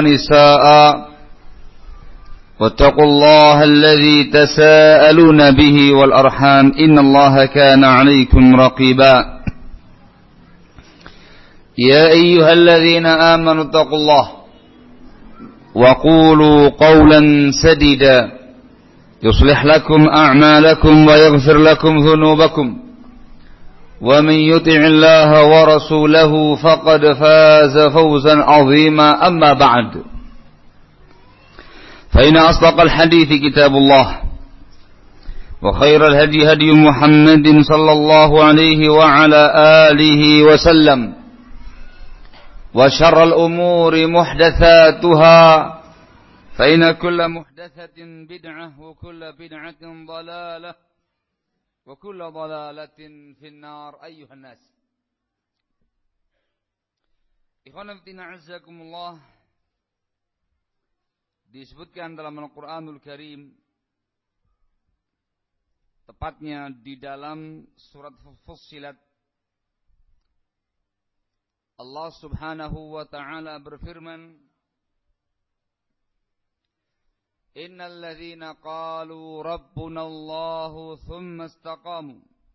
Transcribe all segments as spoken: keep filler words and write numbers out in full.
ونساء واتقوا الله الذي تساءلون به والأرحام إن الله كان عليكم رقيبا يا أيها الذين آمنوا اتقوا الله وقولوا قولا سديدا يصلح لكم أعمالكم ويغفر لكم ذنوبكم ومن يطع الله ورسوله فقد فاز فوزا عظيما أما بعد فإن أصدق الحديث كتاب الله وخير الهدي هدي محمد صلى الله عليه وعلى آله وسلم وشر الأمور محدثاتها فإن كل محدثة بدعة وكل بدعة ضلالة وكل ضلالة في النار أيها الناس Ikhwan fillah azzakumullah. Disebutkan dalam Al-Quranul Karim, tepatnya di dalam surat Fussilat, Allah subhanahu wa ta'ala berfirman, Innal ladzina qalu rabbuna Allahu thumma istaqamu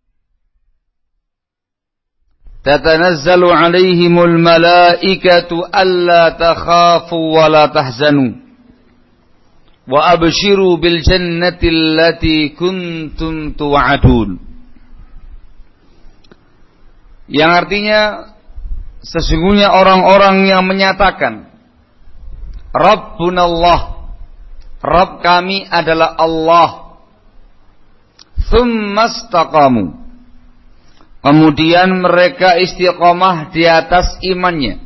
tatanazzalu alaihimul malaikatu alla takhafu wa la tahzanu wa abshiru bil jannati allati kuntum tu'adun. Yang artinya, sesungguhnya orang-orang yang menyatakan Rabbuna Allah, Rabb kami adalah Allah, tsumma istaqamu, kemudian mereka istiqamah di atas imannya.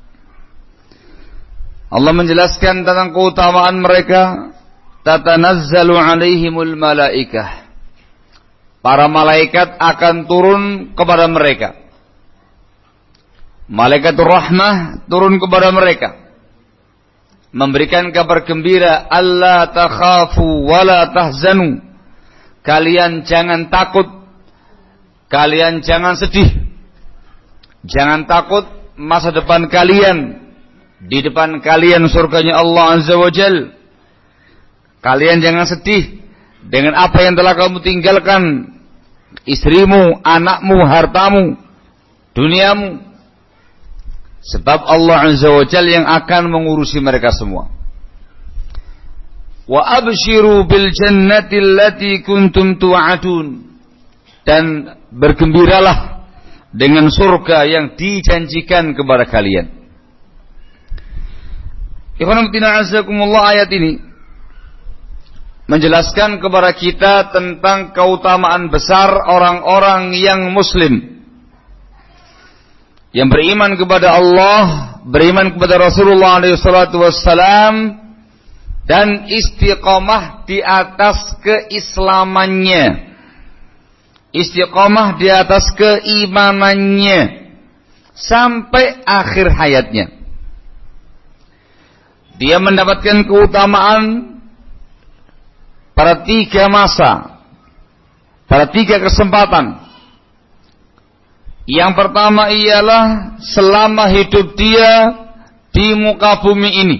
Allah menjelaskan tentang keutamaan mereka, tatanazzalu alaihimul malaikah, para malaikat akan turun kepada mereka. Malaikatur rahmah turun kepada mereka, memberikan kabar gembira, alla takhafu wa la tahzanu, kalian jangan takut, kalian jangan sedih, jangan takut masa depan kalian, di depan kalian surganya Allah Azza wa Jal. Kalian jangan sedih dengan apa yang telah kamu tinggalkan, istrimu, anakmu, hartamu, duniamu, sebab Allah Azza wa Jal yang akan mengurusi mereka semua. Wa abshiru bil jannati allati kuntum tu'adun, dan bergembiralah dengan surga yang dijanjikan kepada kalian. Ikhwan fillah azakumullah, ayat ini menjelaskan kepada kita tentang keutamaan besar orang-orang yang muslim, yang beriman kepada Allah, beriman kepada Rasulullah alaihi salatu wassalam, dan istiqamah di atas keislamannya, istiqamah di atas keimanannya sampai akhir hayatnya. Dia mendapatkan keutamaan pada tiga masa, pada tiga kesempatan. Yang pertama ialah selama hidup dia di muka bumi ini.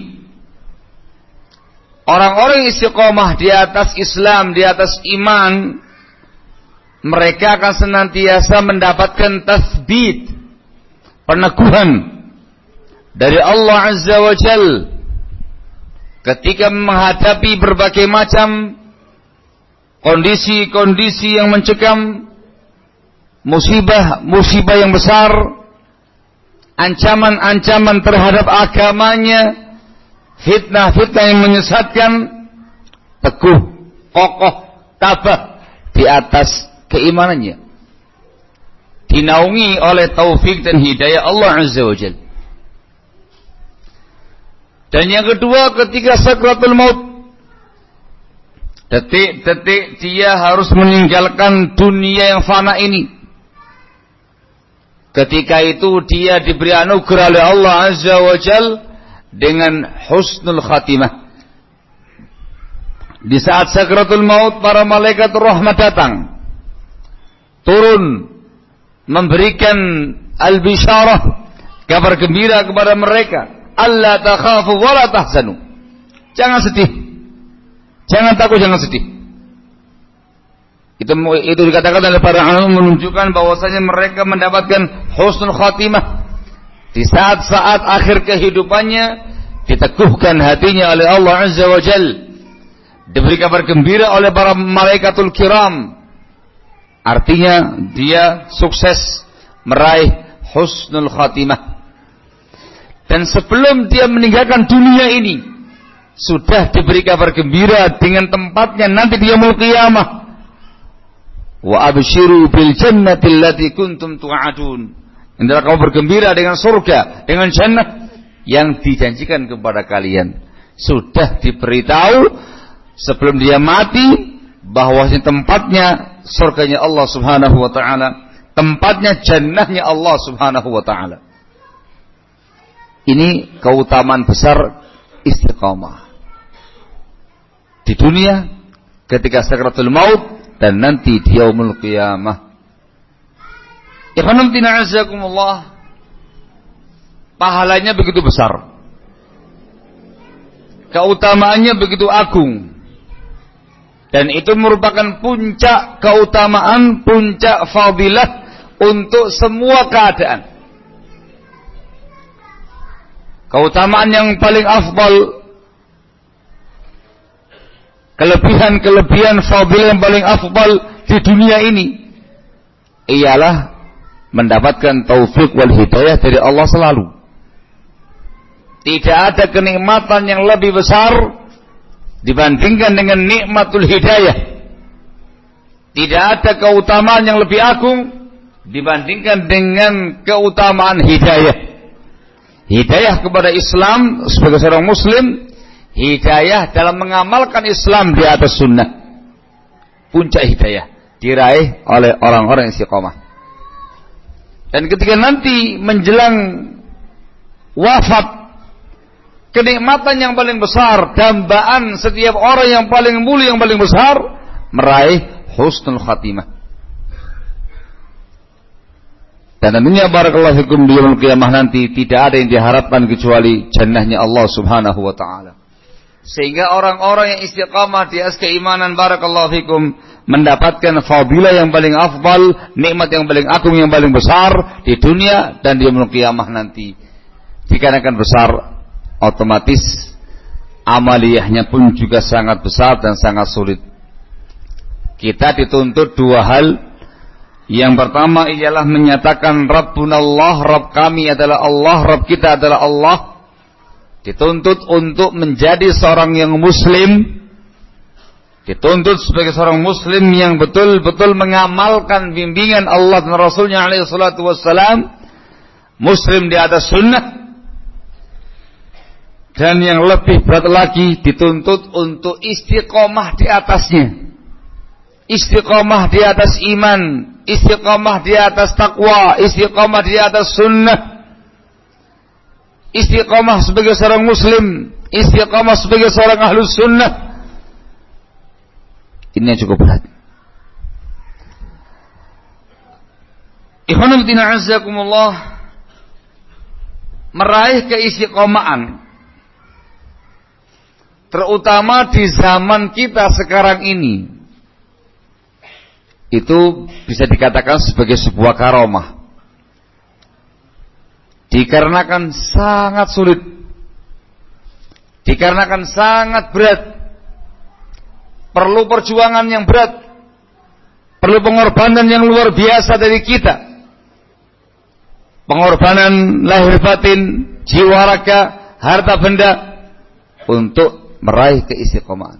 Orang-orang istiqomah di atas Islam, di atas iman, mereka akan senantiasa mendapatkan tasbit, peneguhan dari Allah Azza wa Jal ketika menghadapi berbagai macam kondisi-kondisi yang mencekam, musibah-musibah yang besar, ancaman-ancaman terhadap agamanya, fitnah-fitnah yang menyesatkan, teguh, kokoh, tabah di atas keimanannya, dinaungi oleh taufik dan hidayah Allah Azza wa Jalla. Dan yang kedua, ketika sakratul maut, detik-detik dia harus meninggalkan dunia yang fana ini. Ketika itu dia diberi anugerah oleh Allah Azza wa Jal dengan husnul khatimah. Di saat sakratul maut, para malaikat rahmat datang, turun memberikan al-bisyarah, kabar gembira kepada mereka. alla takhafu wa la tahzanu. Jangan sedih. Jangan takut, jangan sedih. Itu itu dikatakan oleh para ulama menunjukkan bahwasanya mereka mendapatkan husnul khatimah di saat-saat akhir kehidupannya, diteguhkan hatinya oleh Allah Azza wa Jalla, diberi kabar gembira oleh para malaikatul kiram. Artinya dia sukses meraih husnul khatimah. Dan sebelum dia meninggalkan dunia ini, sudah diberi kabar gembira dengan tempatnya nanti di yaumul qiyamah. Wa abshiru bil jannati allati kuntum tu'adun. Hendaklah kamu bergembira dengan surga, dengan jannah yang dijanjikan kepada kalian. Sudah diberitahu sebelum dia mati bahwa tempatnya surganya Allah Subhanahu wa taala, tempatnya jannahnya Allah Subhanahu wa taala. Ini keutamaan besar istiqamah di dunia ketika sakaratul maut dan nanti di yaumul qiyamah. Ikhwanul tina'azakumullah, pahalanya begitu besar, keutamaannya begitu agung, dan itu merupakan puncak keutamaan, puncak fadilah untuk semua keadaan. Keutamaan yang paling afdal, kelebihan-kelebihan fadilah yang paling afdal di dunia ini ialah mendapatkan taufik wal hidayah dari Allah selalu. Tidak ada kenikmatan yang lebih besar dibandingkan dengan nikmatul hidayah. Tidak ada keutamaan yang lebih agung dibandingkan dengan keutamaan hidayah. Hidayah kepada Islam sebagai seorang muslim, hidayah dalam mengamalkan Islam di atas sunnah. Puncak hidayah diraih oleh orang-orang istiqamah. Dan ketika nanti menjelang wafat, kenikmatan yang paling besar, dambaan setiap orang yang paling mulia, yang paling besar, meraih husnul khatimah. Dan tentunya barakallahu fikum di yaumul qiyamah nanti tidak ada yang diharapkan kecuali jannahnya Allah Subhanahu wa taala. Sehingga orang-orang yang istiqamah di atas keimanan barakallahu fikum mendapatkan fadilah yang paling afdal, nikmat yang paling agung, yang paling besar di dunia dan di yaumul qiyamah nanti. Dikarenakan besar, otomatis amaliyahnya pun juga sangat besar dan sangat sulit. Kita dituntut dua hal. Yang pertama ialah menyatakan Rabbunallah, Rabb kami adalah Allah, Rabb kita adalah Allah. Dituntut untuk menjadi seorang yang muslim, dituntut sebagai seorang muslim yang betul-betul mengamalkan bimbingan Allah dan Rasulnya alaihi salatu wassalam, muslim di atas sunnah. Dan yang lebih berat lagi, dituntut untuk istiqomah di atasnya. Istiqomah di atas iman, istiqomah di atas takwa, istiqomah di atas sunnah, istiqomah sebagai seorang muslim, istiqomah sebagai seorang ahlus sunnah. Ini yang cukup berat. Ikhwanul fillah azzakumullah, meraih keistiqomahan, terutama di zaman kita sekarang ini, itu bisa dikatakan sebagai sebuah karomah. Dikarenakan sangat sulit, dikarenakan sangat berat, perlu perjuangan yang berat, perlu pengorbanan yang luar biasa dari kita, pengorbanan lahir batin, jiwa raga, harta benda untuk meraih keistiqomahan.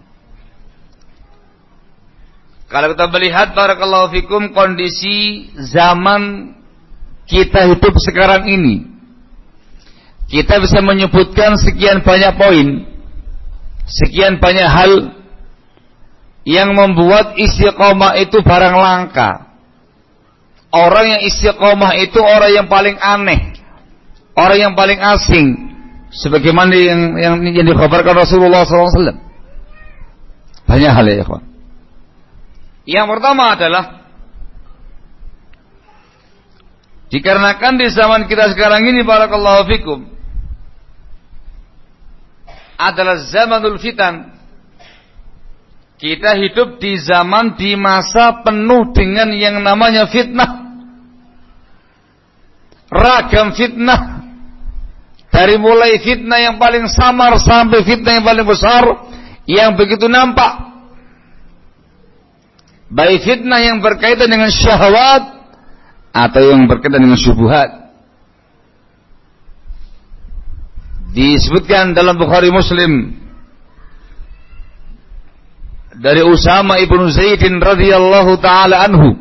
Kalau kita melihat barakallahu fikum kondisi zaman kita hidup sekarang ini, kita bisa menyebutkan sekian banyak poin, sekian banyak hal yang membuat istiqomah itu barang langka. Orang yang istiqomah itu orang yang paling aneh, orang yang paling asing, sebagaimana yang yang, yang dikhabarkan Rasulullah sallallahu alaihi wasallam. Banyak hal ya ikhwan. Yang pertama adalah dikarenakan di zaman kita sekarang ini barakallahu fikum adalah zamanul fitan. Kita hidup di zaman, di masa penuh dengan yang namanya fitnah. Ragam fitnah. Dari mulai fitnah yang paling samar sampai fitnah yang paling besar, yang begitu nampak. Baik fitnah yang berkaitan dengan syahwat atau yang berkaitan dengan syubhat. Disebutkan dalam Bukhari Muslim dari Usama ibnu Zaidin radhiyallahu taala anhu,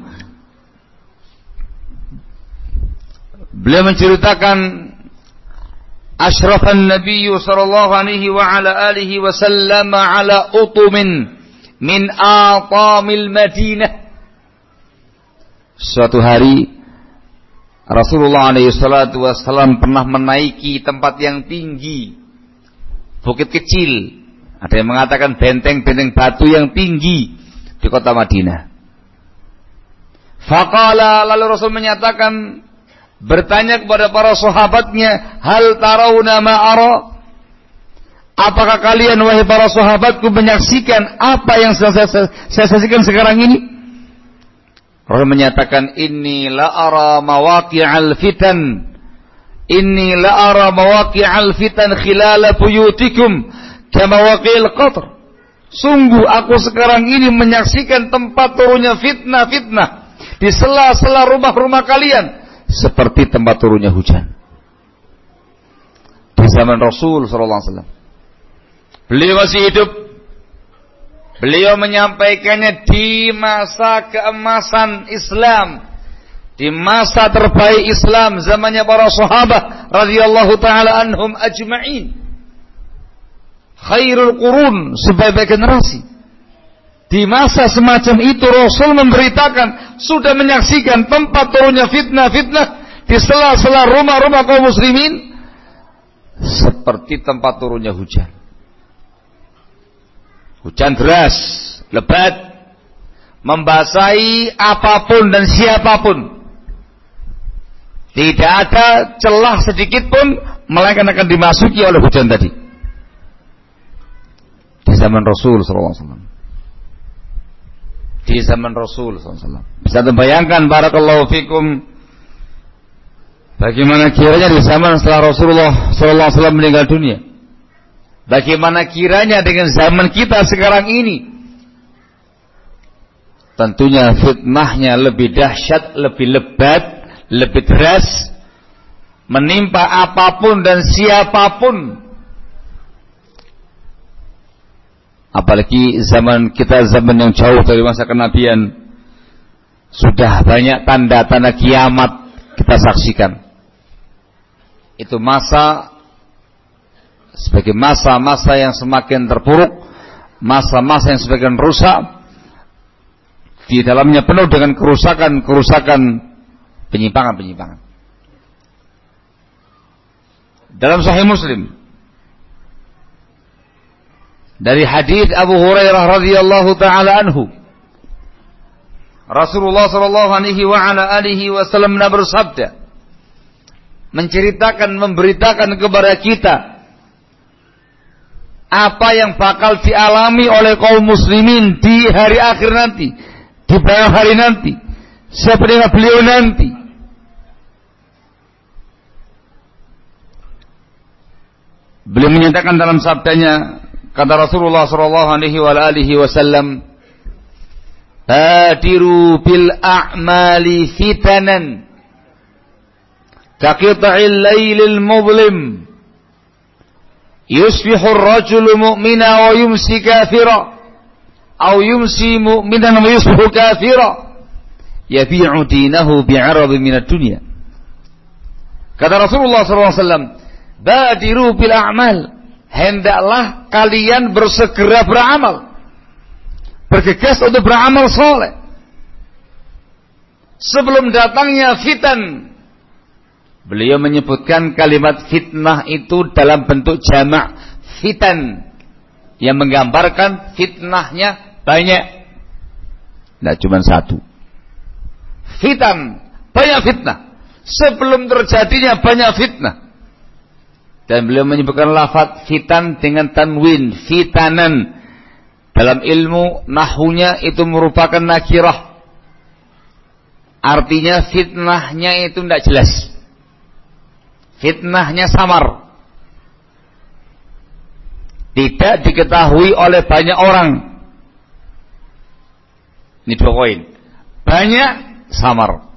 beliau menceritakan asyrafan nabiyyu sallallahu alaihi wa ala alihi wa sallam ala utumin min atamil Madinah. Suatu hari Rasulullah alaihi salatu wassalam pernah menaiki tempat yang tinggi, bukit kecil, ada yang mengatakan benteng-benteng batu yang tinggi di kota Madinah. Faqala, lalu Rasul menyatakan, bertanya kepada para sahabatnya, hal tarawna ma ara? Apakah kalian wahai para sahabatku menyaksikan apa yang saya, saya, saya saksikan sekarang ini? Rasul menyatakan, inni la ara mawaqi'al fitan, inni la ara mawaqi'al fitan khilala buyutikum kama waqi'il qatr. Sungguh aku sekarang ini menyaksikan tempat turunnya fitnah-fitnah di sela-sela rumah-rumah kalian seperti tempat turunnya hujan. Di zaman Rasul sallallahu alaihi wasallam, beliau masih hidup. Beliau menyampaikannya di masa keemasan Islam, di masa terbaik Islam, zamannya para sahabat radhiyallahu taala anhum ajma'in. Khairul qurun, sebaik-baik generasi. Di masa semacam itu Rasul memberitakan, sudah menyaksikan tempat turunnya fitnah-fitnah di sela-sela rumah-rumah kaum muslimin seperti tempat turunnya hujan. Hujan deras, lebat, membasahi apapun dan siapapun. Tidak ada celah sedikit pun, melainkan akan dimasuki oleh hujan tadi. Di zaman Rasul sallallahu alaihi wasallam. Di zaman Rasul sallallahu alaihi wasallam. Bisa terbayangkan, barakallahu fikum, bagaimana kiranya di zaman setelah Rasulullah sallallahu alaihi wasallam meninggal dunia. Bagaimana kiranya dengan zaman kita sekarang ini? Tentunya fitnahnya lebih dahsyat, lebih lebat, lebih deras, menimpa apapun dan siapapun. Apalagi zaman kita, zaman yang jauh dari masa kenabian, sudah banyak tanda-tanda kiamat kita saksikan. Itu masa sebagai masa-masa yang semakin terpuruk, masa-masa yang semakin rusak, di dalamnya penuh dengan kerusakan-kerusakan, penyimpangan-penyimpangan. Dalam Sahih Muslim dari hadis Abu Hurairah radhiyallahu taala anhu, Rasulullah sallallahu alaihi wa ala alihi wasallam bersabda, menceritakan, memberitakan kepada kita apa yang bakal dialami oleh kaum muslimin di hari akhir nanti, di pada hari nanti, seperti beliau nanti. Beliau menyatakan dalam sabdanya, kata Rasulullah sallallahu alaihi wasallam, "Badiru bil a'mali fitanan kaqita'il lailil mudlim. Yusbihu ar-rajulu mu'mina wa yumsi kafira, aw yumsi mu'minan wa yusbihu kafira, yabi'u dinahu bi'arab min ad-dunya." Kata Rasulullah sallallahu alaihi wasallam, "Badiru bil a'mal." Hendaklah kalian bersegera beramal, bergegas untuk beramal soleh sebelum datangnya fitan. Beliau menyebutkan kalimat fitnah itu dalam bentuk jamak fitan, yang menggambarkan fitnahnya banyak, tidak cuma satu. Fitan, banyak fitnah. Sebelum terjadinya banyak fitnah Dan beliau menyebutkan lafaz fitan dengan tanwin, fitanan. Dalam ilmu nahwunya itu merupakan nakirah. Artinya fitnahnya itu tidak jelas. Fitnahnya samar. Tidak diketahui oleh banyak orang. Ini dua poin. Banyak, samar.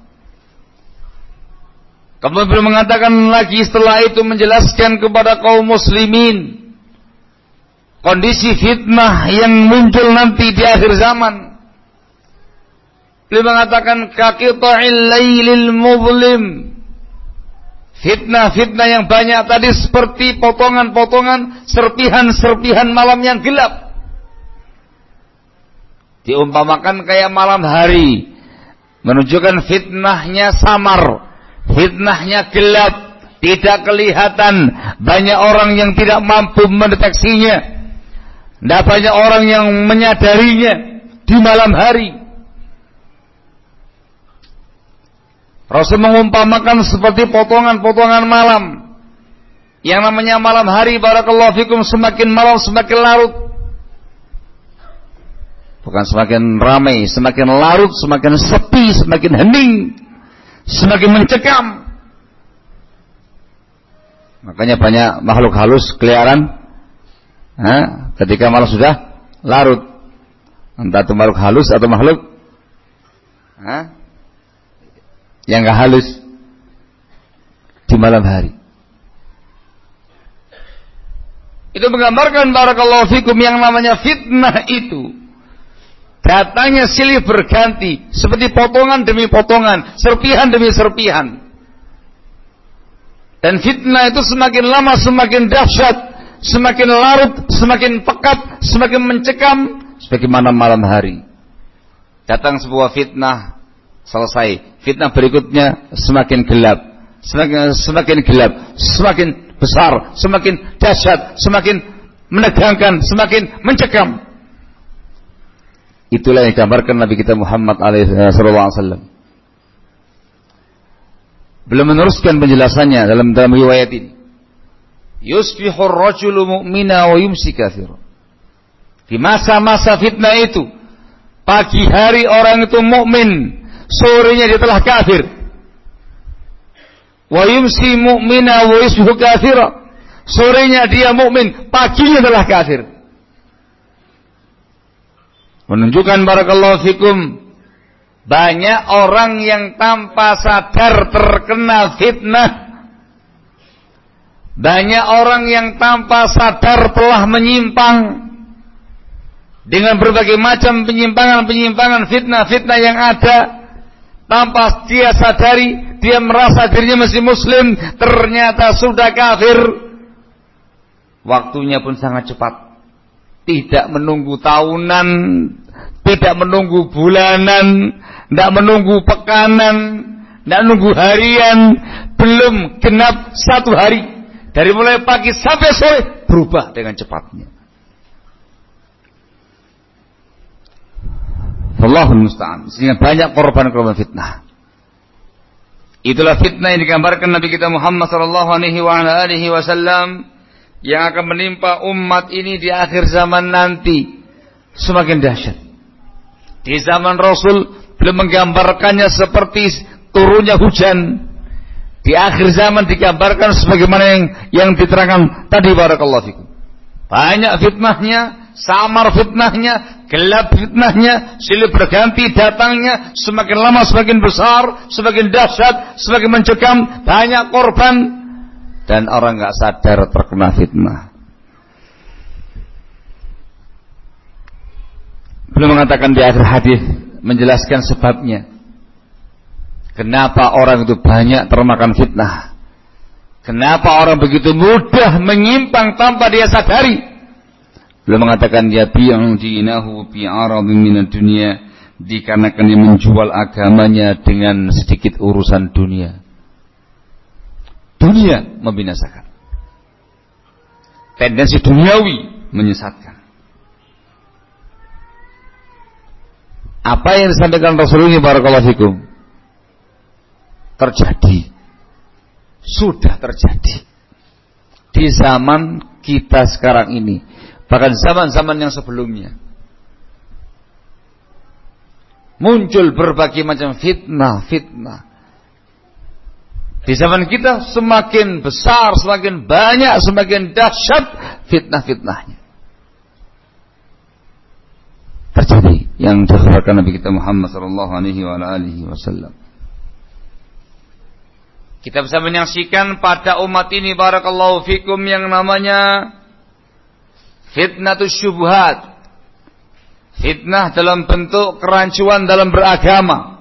Kemudian beliau mengatakan lagi setelah itu menjelaskan kepada kaum muslimin kondisi fitnah yang muncul nanti di akhir zaman. Beliau mengatakan kaqita'il lailil muzlim. Fitnah-fitnah yang banyak tadi seperti potongan-potongan, serpihan-serpihan malam yang gelap. Diumpamakan kayak malam hari, menunjukkan fitnahnya samar. Fitnahnya gelap, tidak kelihatan. Banyak orang yang tidak mampu mendeteksinya. Tidak banyak orang yang menyadarinya di malam hari. Rasul mengumpamakan seperti potongan-potongan malam. Yang namanya malam hari, barakallahu fikum, semakin malam semakin larut. Bukan semakin ramai, semakin larut, semakin sepi, semakin hening, semakin mencekam. Makanya banyak makhluk halus keliaran ha, ketika malam sudah larut. Entah itu makhluk halus atau makhluk ha, yang gak halus di malam hari. Itu menggambarkan barakallahu fikum yang namanya fitnah itu datangnya silih berganti seperti potongan demi potongan, serpihan demi serpihan. Dan fitnah itu semakin lama semakin dahsyat, semakin larut, semakin pekat, semakin mencekam, sebagaimana malam hari. Datang sebuah fitnah, selesai. Fitnah berikutnya semakin gelap, semakin semakin gelap, semakin besar, semakin dahsyat, semakin menegangkan, semakin mencekam. Itulah yang digambarkan Nabi kita Muhammad sallallahu alaihi wasallam. Belum meneruskan penjelasannya dalam dalam riwayat ini. Yusbihur rajulu mu'mina wa yumsi kafir. Di masa-masa fitnah itu, pagi hari orang itu mukmin, sorenya dia telah kafir. Wa yumsi mu'mina wa yusbihu kafira. Sorenya dia mukmin, paginya telah kafir. Menunjukkan barakallahu fikum banyak orang yang tanpa sadar terkena fitnah. Banyak orang yang tanpa sadar telah menyimpang dengan berbagai macam penyimpangan-penyimpangan, fitnah-fitnah yang ada. Tanpa dia sadari, dia merasa dirinya masih muslim, ternyata sudah kafir. Waktunya pun sangat cepat. Tidak menunggu tahunan, tidak menunggu bulanan, tidak menunggu pekanan, tidak menunggu harian, belum genap satu hari. Dari mulai pagi sampai sore berubah dengan cepatnya. Wallahul musta'an. Sehingga banyak korban-korban fitnah. Itulah fitnah yang digambarkan Nabi kita Muhammad sallallahu alaihi wasallam yang akan menimpa umat ini di akhir zaman nanti semakin dahsyat. Di zaman Rasul belum menggambarkannya seperti turunnya hujan. Di akhir zaman digambarkan sebagaimana yang yang diterangkan tadi barakallahu fikum. Banyak fitnahnya, samar fitnahnya, gelap fitnahnya, silih berganti datangnya, semakin lama semakin besar, semakin dahsyat, semakin mencekam, banyak korban dan orang enggak sadar terkena fitnah. Belum mengatakan di akhir hadis menjelaskan sebabnya. Kenapa orang itu banyak termakan fitnah? Kenapa orang begitu mudah menyimpang tanpa dia sadari? Belum mengatakan yabi'u dinahu bi'aradin minad dunya, dikarenakan dia menjual agamanya dengan sedikit urusan dunia. Dunia membinasakan. Tendensi duniawi menyesatkan. Apa yang disampaikan Rasulullah barakallahu fikum terjadi, sudah terjadi. di zaman kita sekarang ini, bahkan zaman-zaman yang sebelumnya. Muncul berbagai macam fitnah-fitnah. Di zaman kita semakin besar, semakin banyak, semakin dahsyat fitnah-fitnahnya. Terjadi yang dikhabarkan Nabi kita Muhammad sallallahu alaihi wasallam. Kita bisa menyaksikan pada umat ini barakallahu fikum yang namanya fitnatus syubhat. Fitnah dalam bentuk kerancuan dalam beragama.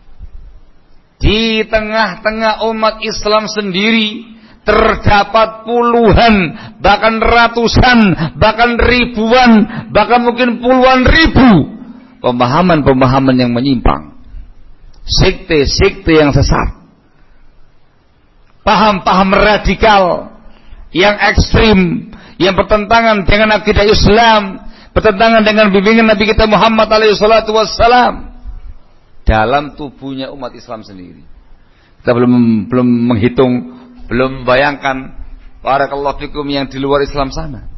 Di tengah-tengah umat Islam sendiri terdapat puluhan, bahkan ratusan, bahkan ribuan, bahkan mungkin puluhan ribu pemahaman-pemahaman yang menyimpang. Sekte-sekte yang sesat. Paham-paham radikal yang ekstrim, yang bertentangan dengan akidah Islam, bertentangan dengan bimbingan Nabi kita Muhammad alaihi salatu wassalam dalam tubuhnya umat Islam sendiri. Kita belum belum menghitung, belum membayangkan barakallahu fikum yang di luar Islam sana.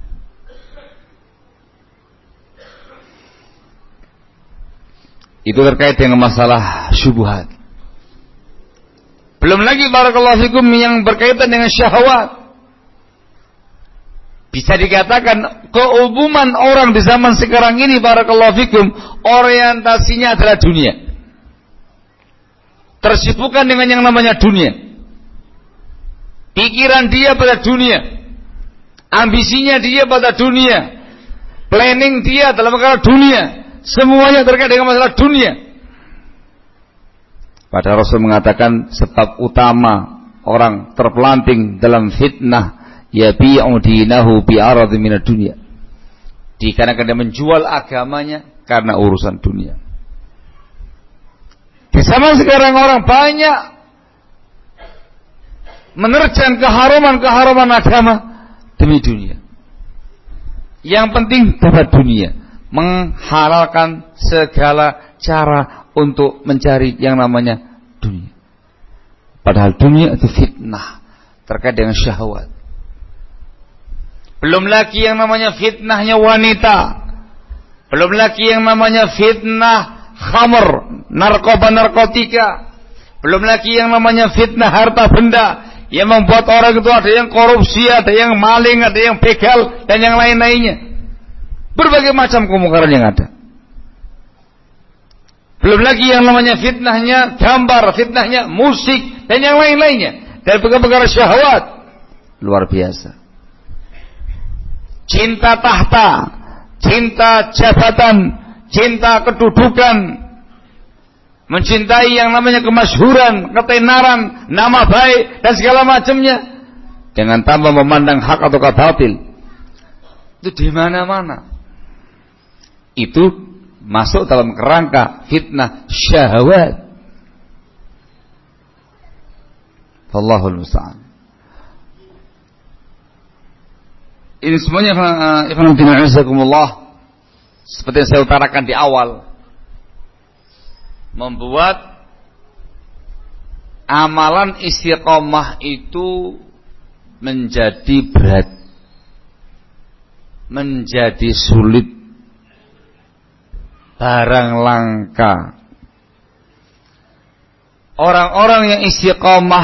Itu terkait dengan masalah syubhat. Belum lagi barakallahu fikum yang berkaitan dengan syahwat. Bisa dikatakan keumuman orang di zaman sekarang ini barakallahu fikum orientasinya adalah dunia. Tersibukkan dengan yang namanya dunia. Pikiran dia pada dunia. Ambisinya dia pada dunia. Planning dia dalam perkara dunia. Semuanya terkait dengan masalah dunia. Padahal Rasul mengatakan sebab utama orang terpelanting dalam fitnah yabi'u dinahu bi'arad minad dunya. Dikarenakan dia menjual agamanya karena urusan dunia. Di zaman sekarang orang banyak menerjang keharuman-keharuman agama demi dunia. Yang penting dapat dunia, menghalalkan segala cara untuk mencari yang namanya dunia. Padahal dunia itu fitnah terkait dengan syahwat. Belum lagi yang namanya fitnahnya wanita. Belum lagi yang namanya fitnah khamr, narkoba narkotika. Belum lagi yang namanya fitnah harta benda yang membuat orang itu ada yang korupsi, ada yang maling, ada yang begal dan yang lain-lainnya. Berbagai macam kemungkaran yang ada. Belum lagi yang namanya fitnahnya gambar, fitnahnya musik dan yang lain-lainnya dari perkara-perkara syahwat luar biasa. Cinta tahta, cinta jabatan, cinta kedudukan, mencintai yang namanya kemasyhuran, ketenaran, nama baik dan segala macamnya, dengan tanpa memandang hak atau batil. Itu di mana-mana. Itu masuk dalam kerangka fitnah syahwat. Wallahul musta'an. Ini semuanya ikhwan fillah azakumullah, seperti yang saya utarakan di awal, membuat amalan istiqomah itu menjadi berat, menjadi sulit, barang langka. Orang-orang yang istiqomah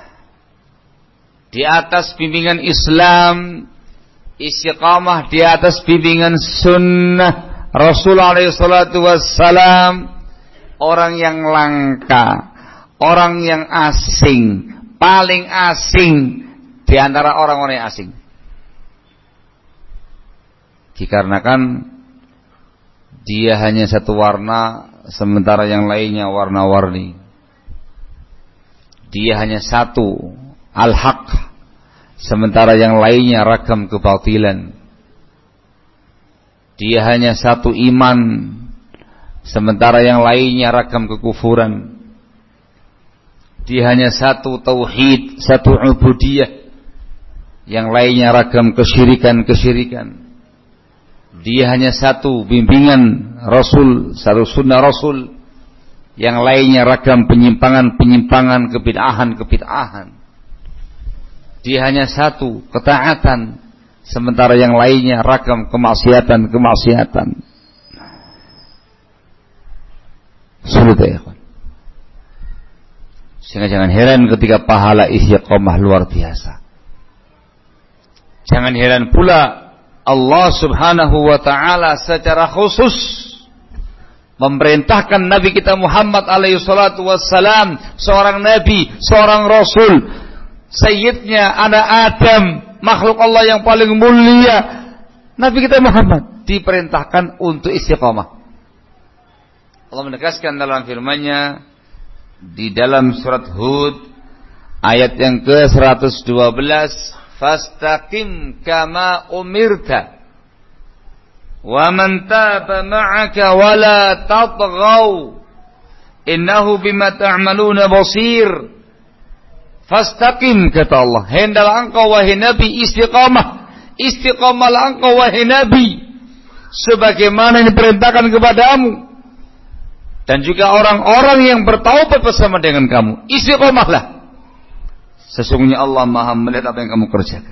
di atas bimbingan Islam, istiqamah di atas bimbingan sunnah Rasul alaihi salatu wassalam, orang yang langka, orang yang asing, paling asing di antara orang-orang yang asing. Dikarenakan dia hanya satu warna, sementara yang lainnya warna-warni. Dia hanya satu, al-haq, sementara yang lainnya ragam kebatilan. Dia hanya satu iman, sementara yang lainnya ragam kekufuran. Dia hanya satu tauhid, satu ubudiyah, yang lainnya ragam kesyirikan-kesyirikan. Dia hanya satu bimbingan Rasul, satu sunnah Rasul, yang lainnya ragam penyimpangan-penyimpangan, kebid'ahan-kebid'ahan. Dia hanya satu, ketaatan, sementara yang lainnya ragam kemaksiatan-kemaksiatan. Sulit ya, kawan. Sehingga jangan heran ketika pahala istiqomah luar biasa. Jangan heran pula Allah Subhanahu wa ta'ala secara khusus memerintahkan Nabi kita Muhammad alaihi salatu wassalam, seorang Nabi, seorang Rasul, Sayyidnya anak Adam, makhluk Allah yang paling mulia, Nabi kita Muhammad diperintahkan untuk istiqamah. Allah menegaskan dalam firman-Nya di dalam surat Hud ayat yang ke seratus dua belas, fastaqim kama umirta wa man taba ma'aka wa la tatghaw innahu bima ta'maluna basir. Fastaqim, kata Allah, hendaklah engkau wahai Nabi istiqamah, istiqamalah engkau wahai Nabi sebagaimana yang diperintahkan kepadamu dan juga orang-orang yang bertaubat bersama dengan kamu. Istiqamahlah, sesungguhnya Allah Maha melihat apa yang kamu kerjakan.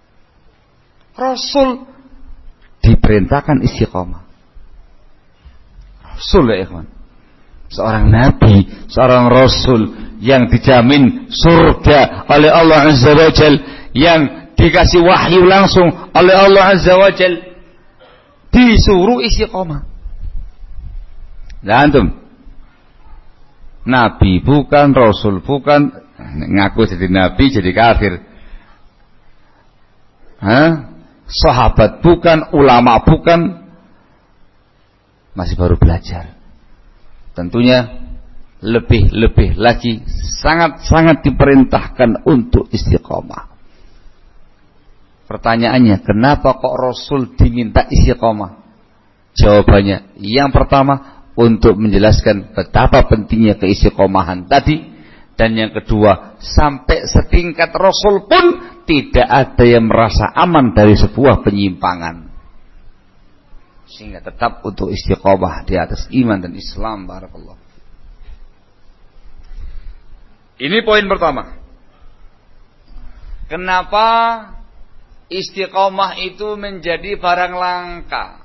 Rasul diperintahkan istiqamah. Rasul ya ikhwan, seorang nabi, seorang rasul yang dijamin surga oleh Allah Azza wa Jal, yang dikasih wahyu langsung oleh Allah Azza wa Jal, disuruh istiqamah. Nah antum, nabi bukan, rasul bukan, ngaku jadi nabi jadi kafir. Hah? Sahabat bukan, ulama bukan, masih baru belajar. Tentunya lebih-lebih lagi sangat-sangat diperintahkan untuk istiqamah. Pertanyaannya, kenapa kok Rasul diminta istiqamah? Jawabannya, yang pertama untuk menjelaskan betapa pentingnya keistiqomahan tadi, dan yang kedua, sampai setingkat Rasul pun tidak ada yang merasa aman dari sebuah penyimpangan, sehingga tetap untuk istiqomah di atas iman dan Islam. Barakallah. Ini poin pertama. Kenapa istiqomah itu menjadi barang langka?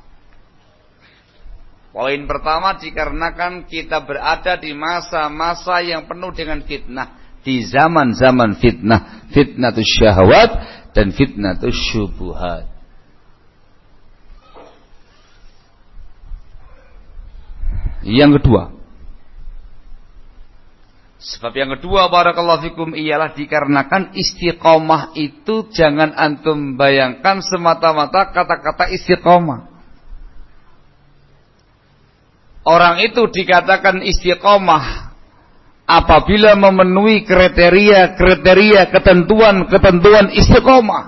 Poin pertama, dikarenakan kita berada di masa-masa yang penuh dengan fitnah, di zaman-zaman fitnah, fitnatus syahwat dan fitnatus syubuhat. Yang kedua, sebab yang kedua, barakallahu fikum, ialah dikarenakan istiqomah itu jangan antum bayangkan semata-mata kata-kata istiqomah. Orang itu dikatakan istiqomah apabila memenuhi kriteria-kriteria, ketentuan-ketentuan istiqomah.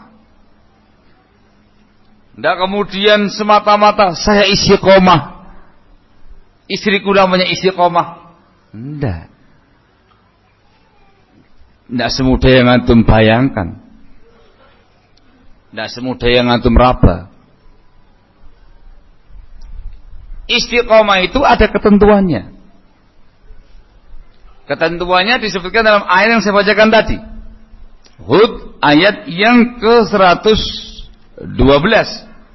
Tidak kemudian semata-mata saya istiqomah, istriku namanya istiqomah. Tidak. Tidak semudah yang antum bayangkan. Tidak semudah yang antum raba. Istiqomah itu ada ketentuannya. Ketentuannya disebutkan dalam ayat yang saya bacakan tadi, Hud ayat yang ke seratus dua belas.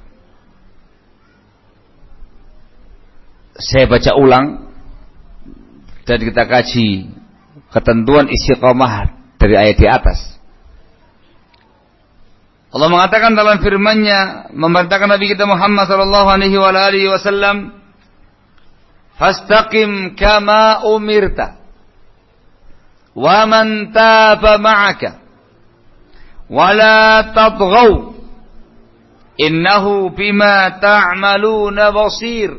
Saya baca ulang dan kita kaji ketentuan istiqomah dari ayat di atas. Allah mengatakan dalam firman-Nya, memerintahkan Nabi kita Muhammad sallallahu alaihi wa alihi wasallam, fastaqim kama umirta wa man taba ma'aka wa la tatghaw innahu bima ta'maluna basir.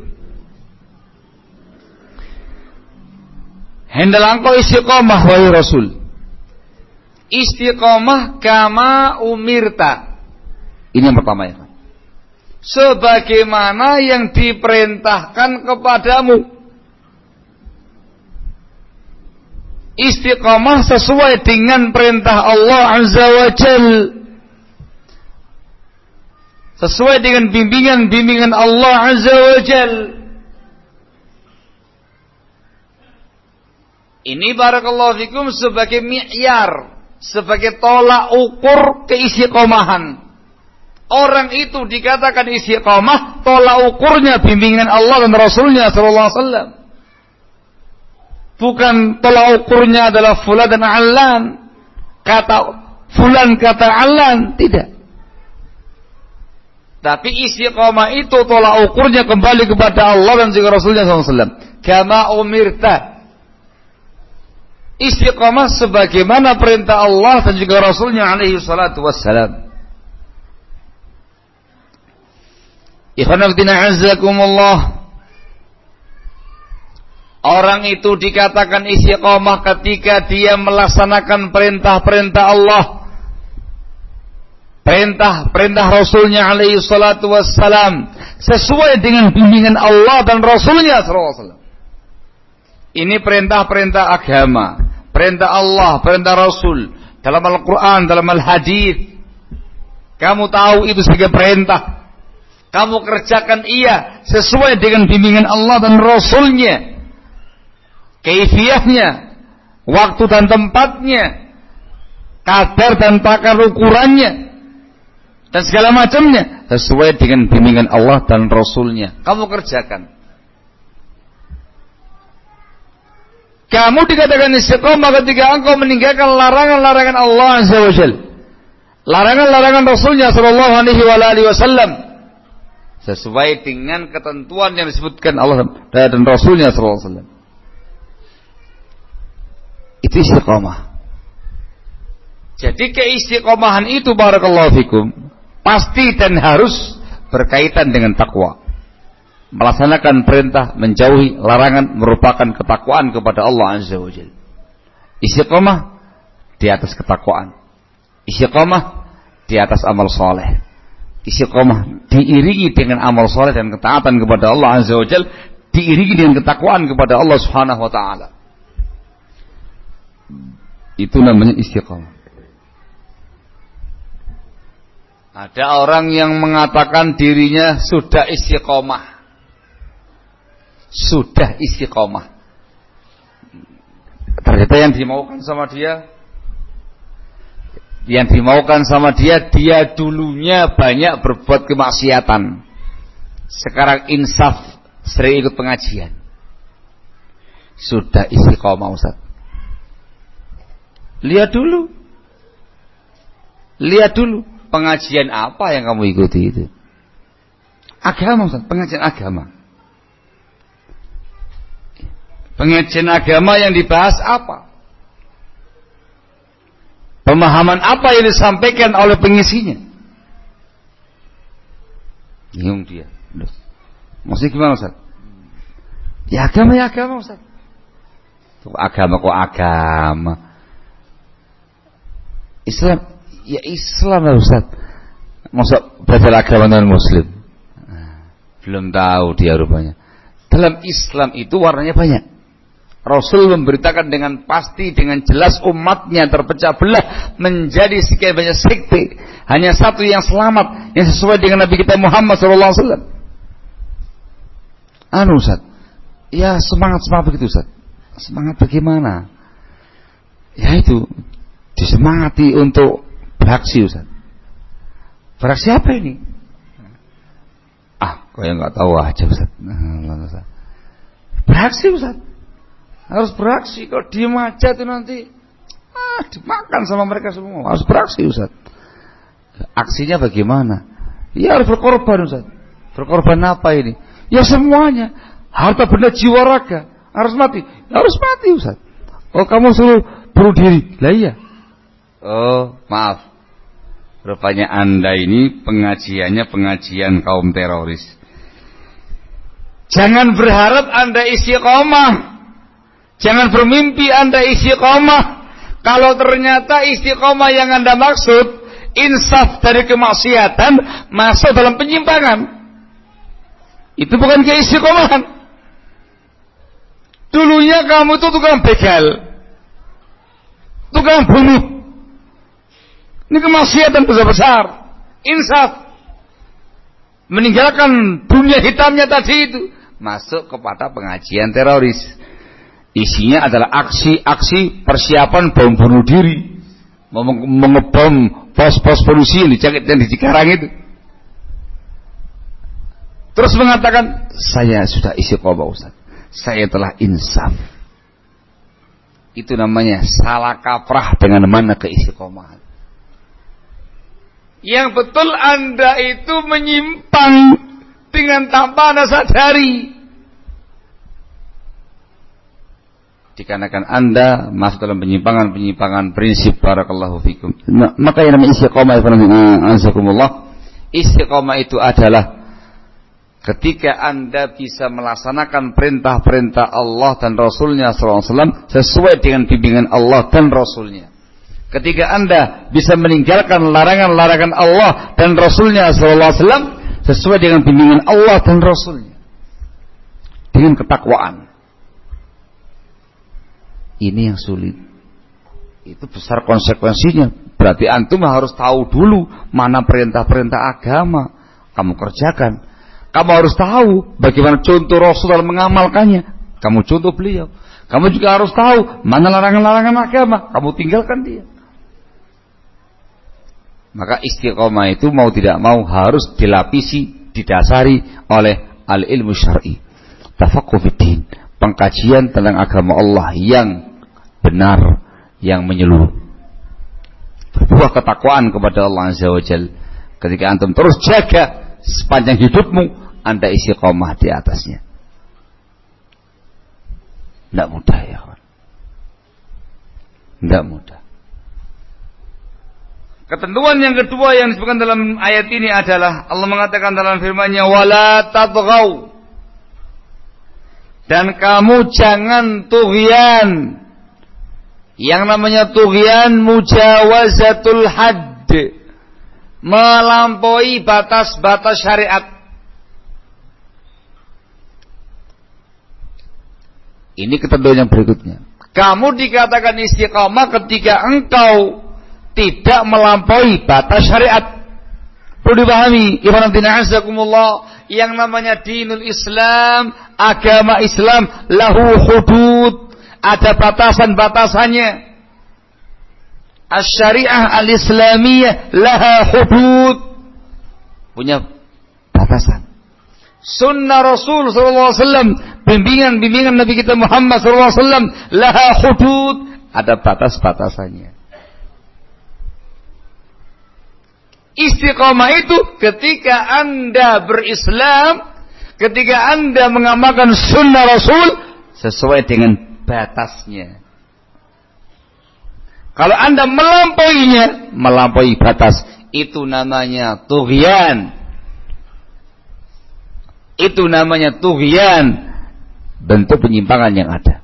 Hendaklah engkau istiqomah wahai Rasul, istiqomah kama umirta. Ini yang pertama ya, sebagaimana yang diperintahkan kepadamu. Istiqomah sesuai dengan perintah Allah Azza wa Jal, sesuai dengan bimbingan-bimbingan Allah Azza wa Jal. Ini barakallahu fikum sebagai mi'yar, sebagai tolak ukur keistiqomahan. Orang itu dikatakan istiqomah, tolak ukurnya bimbingan Allah dan Rasulnya sallallahu alaihi wasallam. Bukan tolak ukurnya adalah fulan dan allan. Kata fulan kata allan, tidak. Tapi istiqomah itu tolak ukurnya kembali kepada Allah dan juga Rasulnya sallallahu alaihi wasallam. Kama umirta. Istiqomah sebagaimana perintah Allah dan juga Rasulnya alaihi salatu wassalam. Ikhwan fillah azzakumullah. Orang itu dikatakan istiqomah ketika dia melaksanakan perintah-perintah Allah, perintah-perintah Rasulnya alaihi salatu wassalam, sesuai dengan bimbingan Allah dan Rasulnya sallallahu alaihi wasallam. Ini perintah-perintah agama, perintah Allah, perintah Rasul dalam Al-Quran, dalam Al-Hadis. Kamu tahu itu sebagai perintah, kamu kerjakan iya sesuai dengan bimbingan Allah dan Rasulnya. Kaifiyahnya, waktu dan tempatnya, kadar dan takar ukurannya, dan segala macamnya sesuai dengan bimbingan Allah dan Rasulnya. Kamu kerjakan. Kamu dikatakan istiqomah ketika engkau meninggalkan larangan-larangan Allah Azza wa Jalla, larangan-larangan Rasulnya sallallahu alaihi wasallam, sesuai dengan ketentuan yang disebutkan Allah dan Rasulnya sallallahu alaihi wasallam. Itu istiqomah. Jadi keistiqomahan itu barakallahu fikum pasti dan harus berkaitan dengan takwa. Melaksanakan perintah, menjauhi larangan merupakan ketakwaan kepada Allah Azza wa Jalla. Istiqomah di atas ketakwaan. Istiqomah di atas amal soleh. Istiqomah diiringi dengan amal soleh dan ketaatan kepada Allah Azza wa Jalla, diiringi dengan ketakwaan kepada Allah Subhanahu wa taala. Itu namanya istiqomah. Ada orang yang mengatakan dirinya sudah istiqomah. Sudah istiqomah. Ternyata yang dimaukan sama dia, yang dimaukan sama dia, dia dulunya banyak berbuat kemaksiatan. Sekarang insaf, sering ikut pengajian. Sudah istiqomah Ustaz. Lihat dulu. Lihat dulu. Pengajian apa yang kamu ikuti itu? Agama Ustaz, pengajian agama. Pengajian agama yang dibahas apa? Pemahaman apa yang disampaikan oleh pengisinya? Bingung dia. Maksudnya gimana Ustaz? Ya agama ya agama Ustaz. Agama kok agama? Islam, ya Islam lah Ustaz. Maksud belajar agama non Muslim? Belum tahu dia rupanya. Dalam Islam itu warnanya banyak. Rasul memberitakan dengan pasti, dengan jelas umatnya terpecah belah menjadi sekian banyak sekte. Hanya satu yang selamat, yang sesuai dengan Nabi kita Muhammad sallallahu alaihi wasallam. Anu Ustaz, ya semangat semangat begitu Ustaz. Semangat bagaimana? Ya itu disemangati untuk beraksi Ustaz. Beraksi apa ini? Ah, kau yang nggak tahu aja Ustaz. Beraksi Ustaz. Harus beraksi. Kalau diem aja tuh nanti ah, dimakan sama mereka semua. Harus beraksi Ustaz. Aksinya bagaimana? Ya harus berkorban Ustaz. Berkorban apa ini? Ya semuanya. Harta benda jiwa raga. Harus mati. Ya, harus mati Ustaz. Oh kamu suruh bunuh diri. Lah iya. Oh maaf. Rupanya Anda ini pengajiannya pengajian kaum teroris. Jangan berharap Anda istiqomah. Jangan bermimpi Anda istiqomah. Kalau ternyata istiqomah yang Anda maksud insaf dari kemaksiatan, masuk dalam penyimpangan, itu bukan keistiqomahan. Dulunya kamu itu tukang begal, tukang bunuh. Ini kemaksiatan besar-besar. Insaf, meninggalkan dunia hitamnya tadi itu, masuk kepada pengajian teroris. Isinya adalah aksi-aksi persiapan bom bunuh diri. mengebom pos-pos polisi yang di Cikarang itu. Terus mengatakan, saya sudah istiqomah Ustaz. Saya telah insaf. Itu namanya salah kaprah dengan mana keistiqomahan. Yang betul Anda itu menyimpang dengan tanpa Anda sadari. Dikarenakan Anda masuk dalam penyimpangan-penyimpangan prinsip barakallahu fikum. Nah, maka yang namanya istiqomah azakumullah, istiqomah itu adalah ketika Anda bisa melaksanakan perintah-perintah Allah dan Rasulnya sallallahu alaihi wasallam sesuai dengan bimbingan Allah dan Rasulnya. Ketika Anda bisa meninggalkan larangan-larangan Allah dan Rasulnya sallallahu alaihi wasallam sesuai dengan bimbingan Allah dan Rasulnya. Dengan ketakwaan. Ini yang sulit. Itu besar konsekuensinya. Berarti antum harus tahu dulu mana perintah-perintah agama kamu kerjakan. Kamu harus tahu bagaimana contoh Rasul dalam mengamalkannya. Kamu contoh beliau. Kamu juga harus tahu mana larangan-larangan agama. Kamu tinggalkan dia. Maka istiqomah itu mau tidak mau harus dilapisi, didasari oleh al-ilmu syar'i. Tafaqquh fiddin. Pengkajian tentang agama Allah yang benar, yang menyeluruh. Berbuah ketakwaan kepada Allah Azza wa Jalla. Ketika antum terus jaga sepanjang hidupmu, Anda istiqomah di atasnya. Tidak mudah ya kawan. Tidak mudah. Ketentuan yang kedua yang disebutkan dalam ayat ini adalah Allah mengatakan dalam firman-Nya, wala tatghaw. Dan kamu jangan tughyan. Yang namanya tughyan mujawazatul hadd, melampaui batas-batas syariat. Ini ketentuan yang berikutnya. Kamu dikatakan istiqamah ketika engkau tidak melampaui batas syariat. Perlu dipahami, ikhwan fillah azakumullah, yang namanya dinul Islam, agama Islam, lahu hudud, ada batasan-batasannya. Asy-syariah al-islamiyah laha hudud, punya batasan. Sunnah Rasul sallallahu alaihi wasallam, bimbingan-bimbingan Nabi kita Muhammad sallallahu alaihi wasallam, laha hudud, ada batas-batasannya. Istiqamah itu ketika Anda berislam, ketika Anda mengamalkan sunnah Rasul sesuai dengan batasnya. Kalau Anda melampauinya, melampaui batas, itu namanya tughyan. Itu namanya tughyan, bentuk penyimpangan yang ada.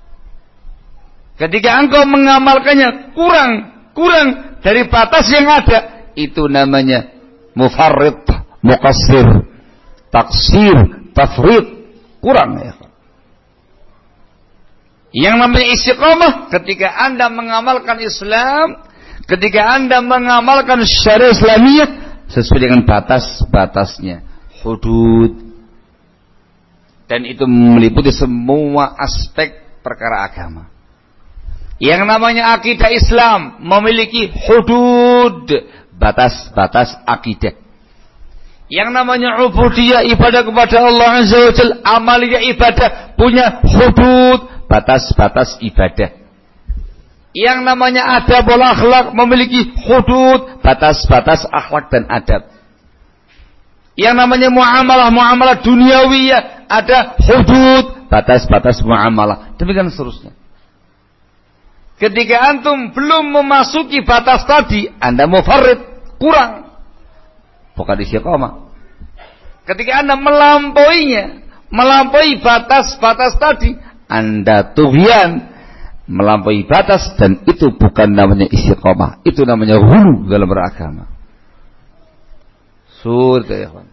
Ketika engkau mengamalkannya kurang, kurang dari batas yang ada, itu namanya mufarrid, muqassir, taksir, tafrid, kurang ya. Yang namanya istiqamah ketika Anda mengamalkan Islam, ketika Anda mengamalkan syariat Islamiyah sesuai dengan batas-batasnya, hudud. Dan itu meliputi semua aspek perkara agama. Yang namanya akidah Islam memiliki hudud, batas-batas akidah. Yang namanya ubudiyah, ibadah kepada Allah Azza wa Jalla, amaliyah ibadah, punya hudud, batas-batas ibadah. Yang namanya adab wal akhlak memiliki hudud, batas-batas akhlak dan adab. Yang namanya muamalah, muamalah duniawiyah, ada hudud, batas-batas muamalah. Demikian seterusnya. Ketika antum belum memasuki batas tadi, Anda mufarrid, kurang. Bukan istiqamah. Ketika Anda melampauinya, melampaui batas-batas tadi, Anda tughyan, melampaui batas, dan itu bukan namanya istiqamah. Itu namanya ghulu dalam beragama. Surga ya kawan.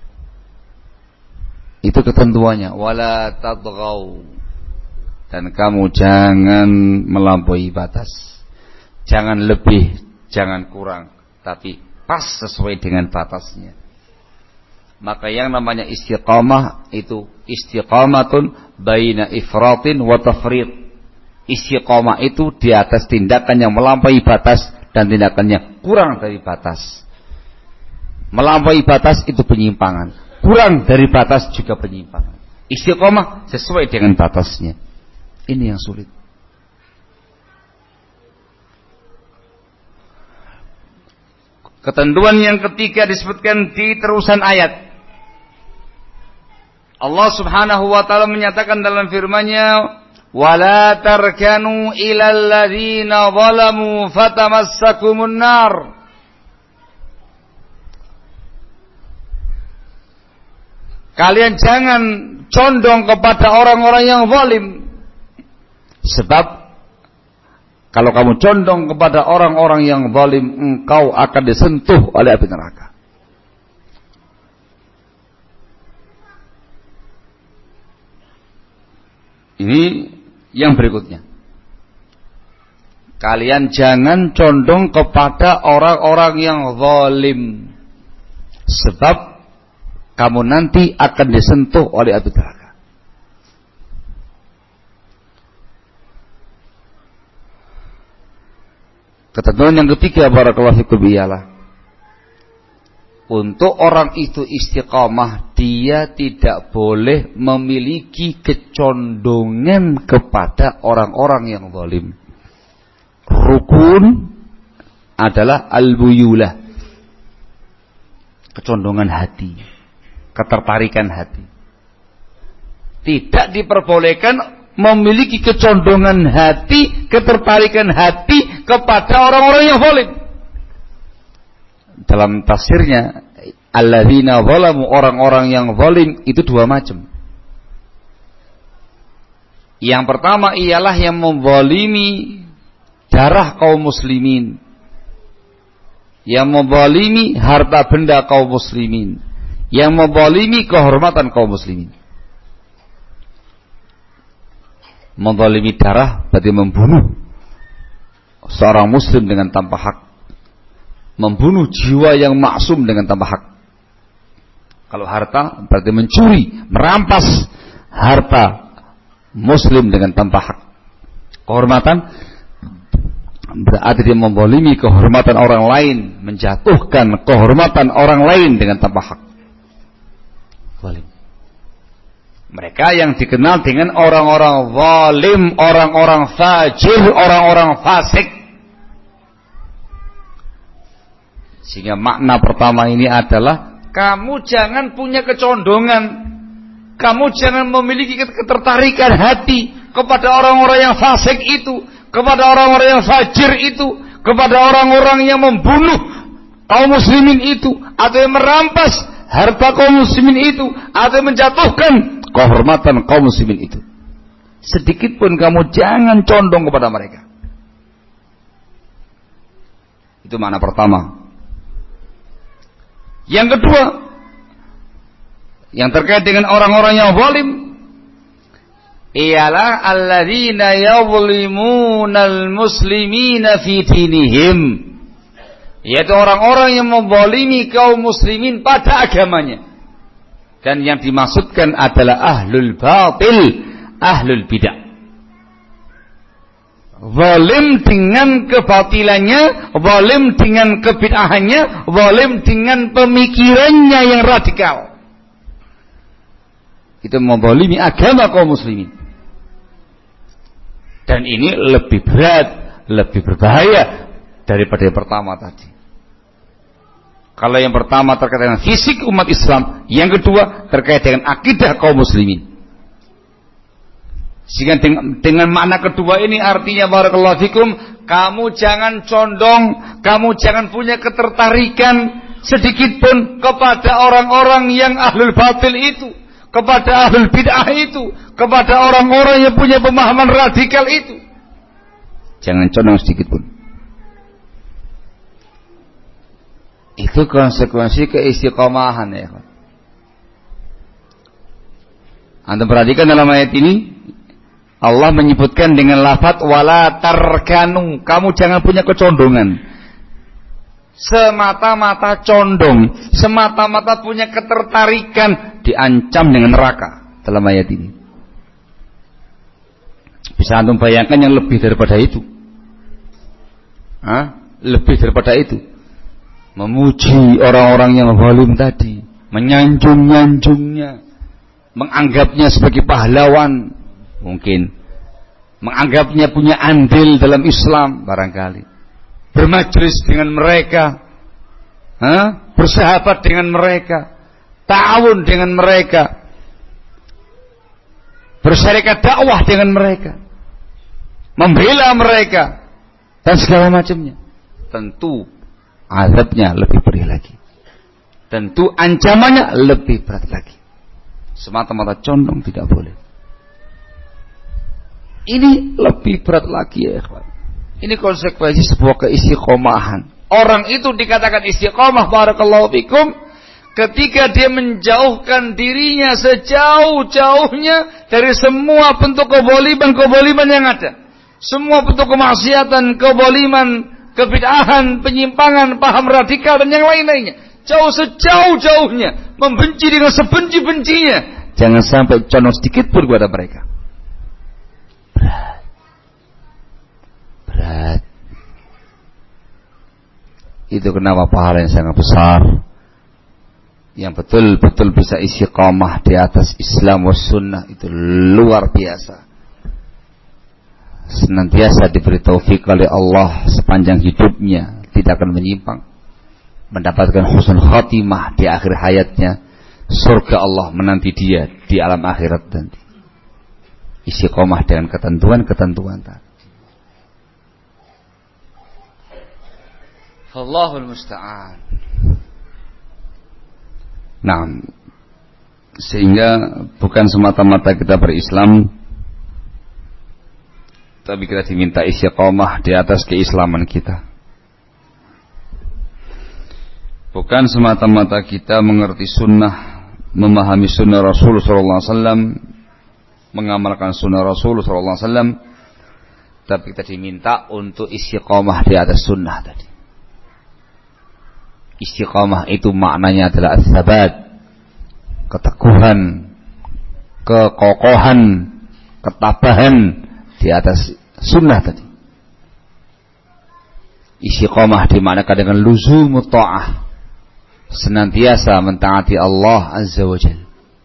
Itu ketentuannya, wala tadghaw. Dan kamu jangan melampaui batas. Jangan lebih, jangan kurang, tapi pas sesuai dengan batasnya. Maka yang namanya istiqamah itu istiqamatun baina ifratin wa tafrid. Istiqamah itu di atas tindakan yang melampaui batas dan tindakannya kurang dari batas. Melampaui batas itu penyimpangan, kurang dari batas juga penyimpangan. Istiqomah sesuai dengan batasnya. Ini yang sulit. Ketentuan yang ketiga disebutkan di terusan ayat. Allah Subhanahu wa taala menyatakan dalam firman-Nya, "Wala tarkanu ilal ladzina zalamu fatamassakumun nar." Kalian jangan condong kepada orang-orang yang zalim. Sebab kalau kamu condong kepada orang-orang yang zalim, engkau akan disentuh oleh api neraka. Ini yang berikutnya. Kalian jangan condong kepada orang-orang yang zalim. Sebab kamu nanti akan disentuh oleh api neraka. Ketentuan yang ketiga, barakallahu fikum, ialah untuk orang itu istiqamah, dia tidak boleh memiliki kecondongan kepada orang-orang yang zalim. Rukun adalah al-buyulah, kecondongan hati, ketertarikan hati. Tidak diperbolehkan memiliki kecondongan hati, ketertarikan hati kepada orang-orang yang zalim. Dalam tafsirnya, alladzina zalamu, orang-orang yang zalim itu dua macam. Yang pertama ialah yang menzalimi darah kaum muslimin, yang menzalimi harta benda kaum muslimin, yang menzalimi kehormatan kaum muslimin. Menzalimi darah berarti membunuh seorang muslim dengan tanpa hak, membunuh jiwa yang maksum dengan tanpa hak. Kalau harta berarti mencuri, merampas harta muslim dengan tanpa hak. Kehormatan berarti dia menzalimi kehormatan orang lain, menjatuhkan kehormatan orang lain dengan tanpa hak. Zalim. Mereka yang dikenal dengan orang-orang zalim, orang-orang fajir, orang-orang fasik. Sehingga makna pertama ini adalah kamu jangan punya kecondongan, kamu jangan memiliki ketertarikan hati kepada orang-orang yang fasik itu, kepada orang-orang yang fajir itu, kepada orang-orang yang membunuh kaum muslimin itu, atau yang merampas harta kaum muslimin itu, atau yang menjatuhkan kehormatan kaum muslimin itu. Sedikit pun kamu jangan condong kepada mereka. Itu makna pertama. Yang kedua, yang terkait dengan orang-orang yang zalim, ialah alladzina yadhlimunal muslimina fi dinihim, yaitu orang-orang yang menzalimi kaum muslimin pada agamanya. Dan yang dimaksudkan adalah ahlul batil, ahlul bidah. Zalim dengan kebatilannya, zalim dengan kebid'ahannya, zalim dengan pemikirannya yang radikal. Itu menzalimi agama kaum muslimin. Dan ini lebih berat, lebih berbahaya daripada yang pertama tadi. Kalau yang pertama terkait dengan fisik umat Islam, yang kedua terkait dengan akidah kaum muslimin. Sehingga dengan, dengan makna kedua ini artinya, barakallahu fikum, kamu jangan condong, kamu jangan punya ketertarikan sedikit pun kepada orang-orang yang ahlul batil itu, kepada ahlul bid'ah itu, kepada orang-orang yang punya pemahaman radikal itu. Jangan condong sedikit pun. Itu konsekuensi keistiqomahan, ya. Anda perhatikan dalam ayat ini, Allah menyebutkan dengan lafaz wala tarkanu, kamu jangan punya kecondongan. Semata-mata condong, semata-mata punya ketertarikan, diancam dengan neraka dalam ayat ini. Bisa antum bayangkan yang lebih daripada itu? Hah? lebih daripada itu, memuji orang-orang yang zalim tadi, menyanjung-nyanjungnya, menganggapnya sebagai pahlawan, mungkin menganggapnya punya andil dalam Islam barangkali, bermajlis dengan mereka, ha? bersahabat dengan mereka, ta'awun dengan mereka, bersyarikat dakwah dengan mereka, membela mereka dan segala macamnya. Tentu azabnya lebih pedih lagi, tentu ancamannya lebih berat lagi. Semata-mata condong tidak boleh. Ini lebih berat lagi ya ikhwan. Ini konsekuensi sebuah keistiqomahan. Orang itu dikatakan istiqomah, barakallahu fikum, ketika dia menjauhkan dirinya sejauh-jauhnya dari semua bentuk keboliman-keboliman yang ada, semua bentuk kemaksiatan, keboliman, kebid'ahan, penyimpangan, paham radikal dan yang lain-lainnya. Jauh sejauh-jauhnya, membenci dengan sebenci-bencinya. Jangan sampai condong sedikit pun kepada mereka. Berat. Berat. Itu kenapa pahala yang sangat besar, yang betul-betul bisa istiqamah di atas Islam was sunnah, itu luar biasa. Senantiasa diberi taufik oleh Allah sepanjang hidupnya, tidak akan menyimpang, mendapatkan husnul khatimah di akhir hayatnya, surga Allah menanti dia di alam akhirat nanti. Istiqomah dengan ketentuan-ketentuan tadi. Allahul musta'an. Nah, sehingga bukan semata-mata kita berislam, tapi kita diminta istiqomah di atas keislaman kita. Bukan semata-mata kita mengerti sunnah, memahami sunnah Rasul sallallahu alaihi wasallam, mengamalkan sunnah Rasul sallallahu alaihi wasallam, tapi kita diminta untuk istiqomah di atas sunnah tadi. Istiqomah itu maknanya adalah as-sabat, keteguhan, kekokohan, ketabahan di atas sunnah tadi. Istiqomah dimanakan dengan luzumut ta'ah, senantiasa mentaati Allah Azza wa Jalla.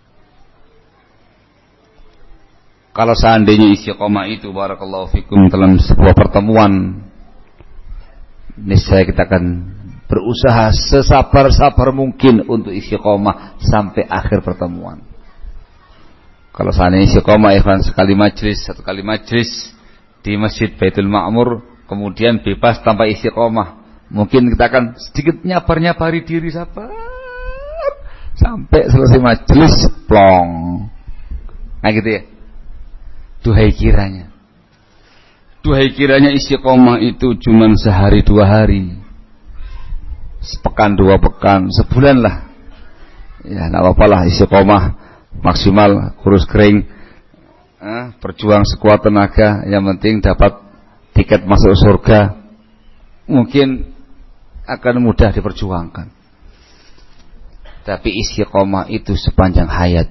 Kalau seandainya istiqomah itu, barakallahu fikum, dalam sebuah pertemuan, niscaya kita akan berusaha sesabar-sabar mungkin untuk istiqomah sampai akhir pertemuan. Kalau seandainya istiqomah ikhwan sekali majlis, satu kali majlis di Masjid Baitul Ma'mur, kemudian bebas tanpa istiqomah, mungkin kita akan sedikit nyabar-nyabari diri sabar sampai selesai majelis plong. Nah gitu ya. Duhai kiranya, duhai kiranya istiqomah itu cuma sehari dua hari, sepekan dua pekan, sebulan lah. Ya, enggak apa-apa lah istiqomah maksimal kurus kering, eh, berjuang sekuat tenaga, yang penting dapat tiket masuk surga. Mungkin akan mudah diperjuangkan. Tapi istiqomah itu sepanjang hayat.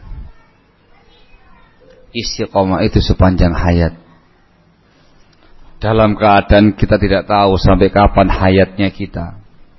Istiqomah itu sepanjang hayat. Dalam keadaan kita tidak tahu sampai kapan hayatnya kita.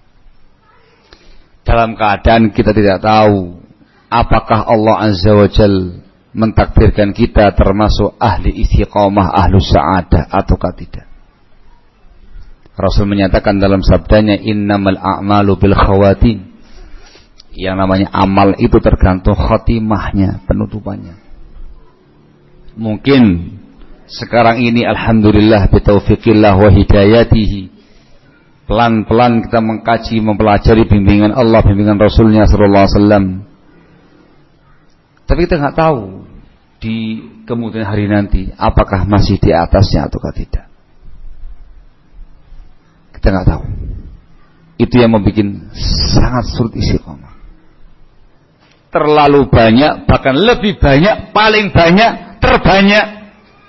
Dalam keadaan kita tidak tahu apakah Allah Azza wa Jal mentakdirkan kita termasuk ahli istiqomah, ahlu sa'adah ataukah tidak. Rasul menyatakan dalam sabdanya, innamal a'malu bil khawatim. Yang namanya amal itu tergantung khatimahnya, penutupannya. Mungkin sekarang ini alhamdulillah bitaufiqillah wa hidayatihi, pelan-pelan kita mengkaji, mempelajari bimbingan Allah, bimbingan Rasulnya sallallahu alaihi wasallam. Tapi kita nggak tahu di kemudian hari nanti apakah masih di atasnya ataukah tidak. Kita nggak tahu. Itu yang membuat sangat sulit istiqomah. Terlalu banyak, bahkan lebih banyak, paling banyak, terbanyak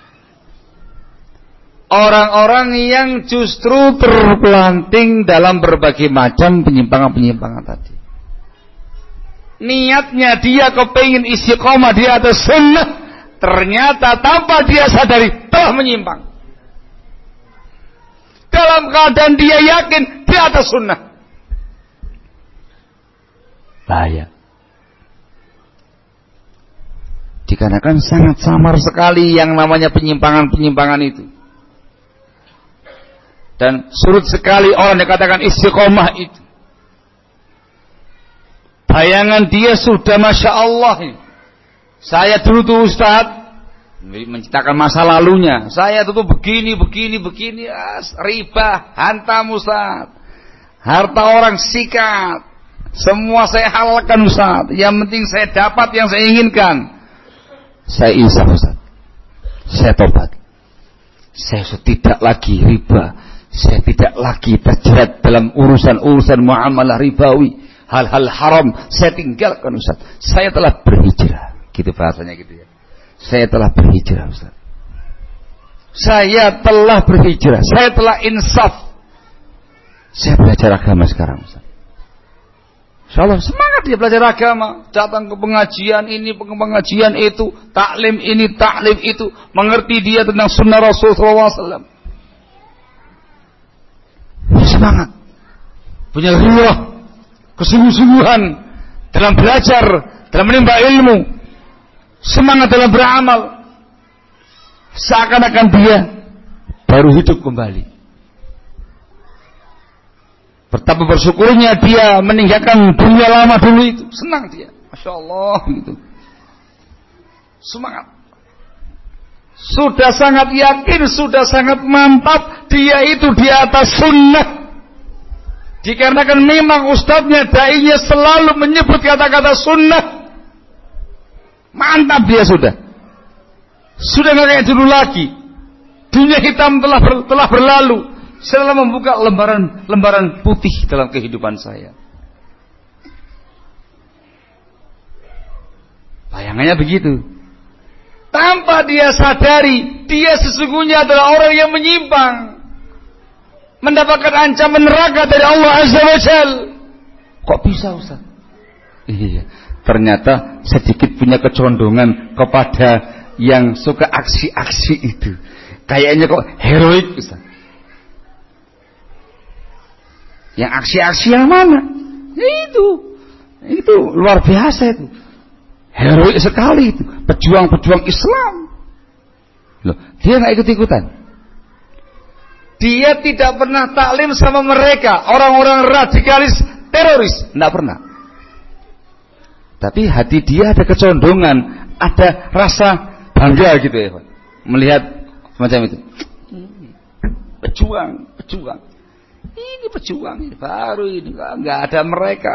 orang-orang yang justru terpelanting dalam berbagai macam penyimpangan-penyimpangan tadi. Niatnya dia kepingin istiqomah di atas sunnah, ternyata tanpa dia sadari telah menyimpang. dalam keadaan dia yakin di atas sunnah. Bahaya. Dikarenakan sangat samar sekali yang namanya penyimpangan-penyimpangan itu. Dan surut sekali orang dikatakan istiqomah itu. Bayangan dia sudah Masya Allah. Saya dulu tuh Ustaz menceritakan masa lalunya. Saya tuh begini, begini, begini. Riba, hantam Ustaz. Harta orang sikat. Semua saya halalkan Ustaz. Yang penting saya dapat yang saya inginkan. Saya insaf Ustaz. Saya tobat. Saya sudah tidak lagi riba. Saya tidak lagi terjerat dalam urusan-urusan muamalah ribawi. Hal-hal haram saya tinggalkan Ustaz. Saya telah berhijrah. Gitu bahasanya gitu ya. Saya telah berhijrah Ustaz. Saya telah berhijrah. Saya telah insaf. Saya belajar agama sekarang Ustaz. Insyaallah semangat dia belajar agama, datang ke pengajian ini, pengajian itu, taklim ini, taklim itu, mengerti dia tentang sunnah Rasul sallallahu alaihi wasallam. Semangat, punya riwah, kesungguh-sungguhan dalam belajar, dalam menimba ilmu, semangat dalam beramal, seakan-akan dia baru hidup kembali. Betapa bersyukurnya dia meninggalkan dunia lama dulu itu. Senang dia. Masya Allah gitu. Semangat. Sudah sangat yakin, sudah sangat mantap dia itu di atas sunnah. Dikarenakan memang ustadznya, dai-nya selalu menyebut kata-kata sunnah. Mantap dia sudah. Sudah nggak kayak dulu lagi. Dunia hitam telah ber, telah berlalu. Setelah membuka lembaran-lembaran putih dalam kehidupan saya. Bayangannya begitu. Tanpa dia sadari, dia sesungguhnya adalah orang yang menyimpang. Mendapatkan ancaman neraka dari Allah Azza wa Jal. Kok bisa Ustaz? Iya, ternyata sedikit punya kecondongan kepada yang suka aksi-aksi itu. Kayaknya kok heroik Ustaz. Yang aksi-aksi yang mana? Itu, itu luar biasa itu, heroik sekali itu, pejuang-pejuang Islam. Loh, dia nggak ikut-ikutan. Dia tidak pernah taklim sama mereka, orang-orang radikalis, teroris, nggak pernah. Tapi hati dia ada kecondongan, ada rasa bangga gitu ya, melihat semacam itu. Pejuang, pejuang. Ini pejuang ini baru ini nggak ada mereka.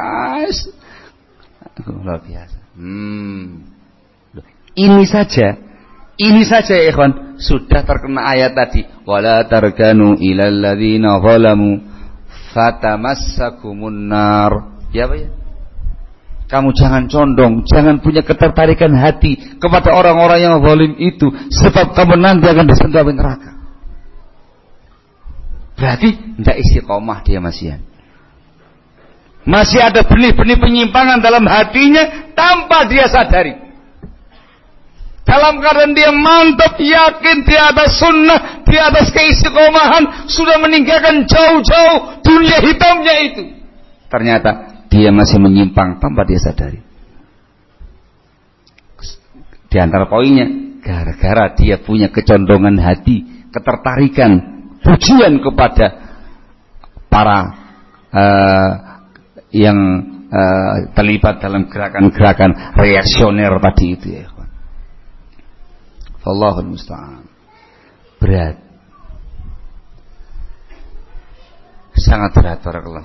Luar biasa. Hmm. Ini saja, ini saja ya ikhwan, sudah terkena ayat tadi. Wala tarkanu ilal ladzina zalamu fatamassakumun nar. Ya apa ya? Kamu jangan condong, jangan punya ketertarikan hati kepada orang-orang yang zalim itu, sebab kamu nanti akan disentuh api neraka. Berarti tidak istiqomah dia masih. Masih ada benih-benih penyimpangan dalam hatinya tanpa dia sadari. Dalam keadaan dia mantap, yakin di atas sunnah, di atas keistiqomahan, sudah meninggalkan jauh-jauh dunia hitamnya itu. Ternyata dia masih menyimpang tanpa dia sadari. Di antara poinnya, gara-gara dia punya kecondongan hati, ketertarikan, pujian kepada para uh, yang uh, terlibat dalam gerakan-gerakan reaksioner tadi itu ya. Wallahul musta'an. Berat. Sangat berat barakallah.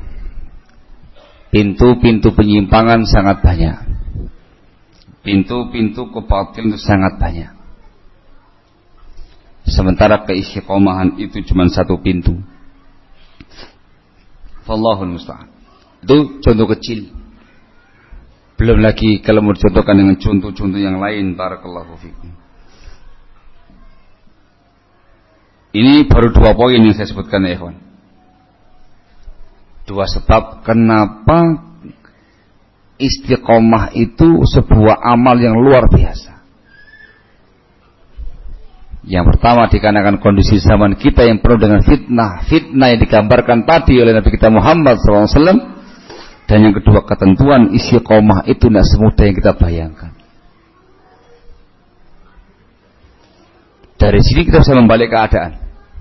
Pintu-pintu penyimpangan sangat banyak. Pintu-pintu kebatilan sangat banyak. Sementara keistiqomahan itu cuma satu pintu. Wallahul musta'an. Itu contoh kecil. Belum lagi kalau mau dicontohkan dengan contoh-contoh yang lain. Barakallahu fikum. Ini baru dua poin yang saya sebutkan ya ikhwan. Dua sebab kenapa istiqomah itu sebuah amal yang luar biasa. Yang pertama dikarenakan kondisi zaman kita yang penuh dengan fitnah, fitnah yang digambarkan tadi oleh Nabi kita Muhammad shallallahu alaihi wasallam. Dan yang kedua, ketentuan istiqomah itu tidak semudah yang kita bayangkan. Dari sini kita bisa membalik keadaan.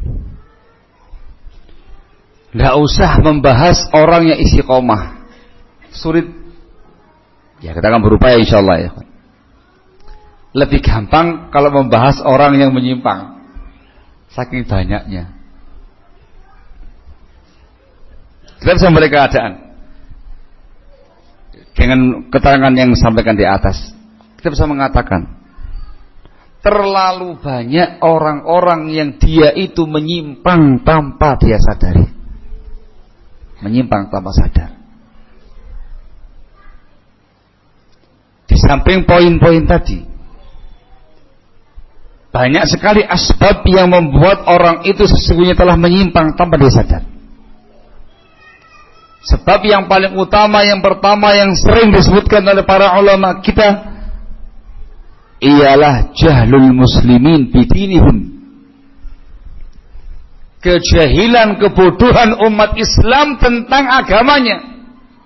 Tidak usah membahas orang yang istiqomah, sulit. Ya kita akan berupaya insyaallah ya. Lebih gampang kalau membahas orang yang menyimpang, saking banyaknya. Kita bisa membalik keadaan dengan keterangan yang disampaikan di atas. Kita bisa mengatakan terlalu banyak orang-orang yang dia itu menyimpang tanpa dia sadari, menyimpang tanpa sadar. Di samping poin-poin tadi, banyak sekali asbab yang membuat orang itu sesungguhnya telah menyimpang tanpa dia sadar. Sebab yang paling utama, yang pertama yang sering disebutkan oleh para ulama kita ialah jahlul muslimin bidinihim. Kejahilan, kebodohan umat Islam tentang agamanya.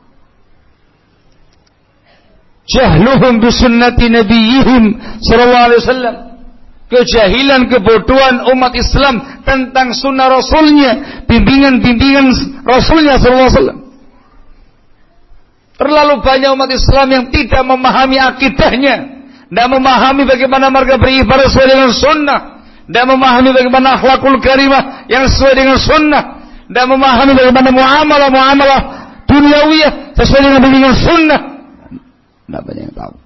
Jahluhum bisunnati nabiyihim sallallahu alaihi wasallam. Kejahilan, kebodohan umat Islam tentang sunnah Rasulnya, bimbingan-bimbingan Rasulnya sallallahu alaihi wasallam. Terlalu banyak umat Islam yang tidak memahami akidahnya, tidak memahami bagaimana mereka beribadah sesuai dengan sunnah, tidak memahami bagaimana akhlakul karimah yang sesuai dengan sunnah, tidak memahami bagaimana muamalah-muamalah duniawiyah sesuai dengan bimbingan sunnah. Tidak banyak yang tahu.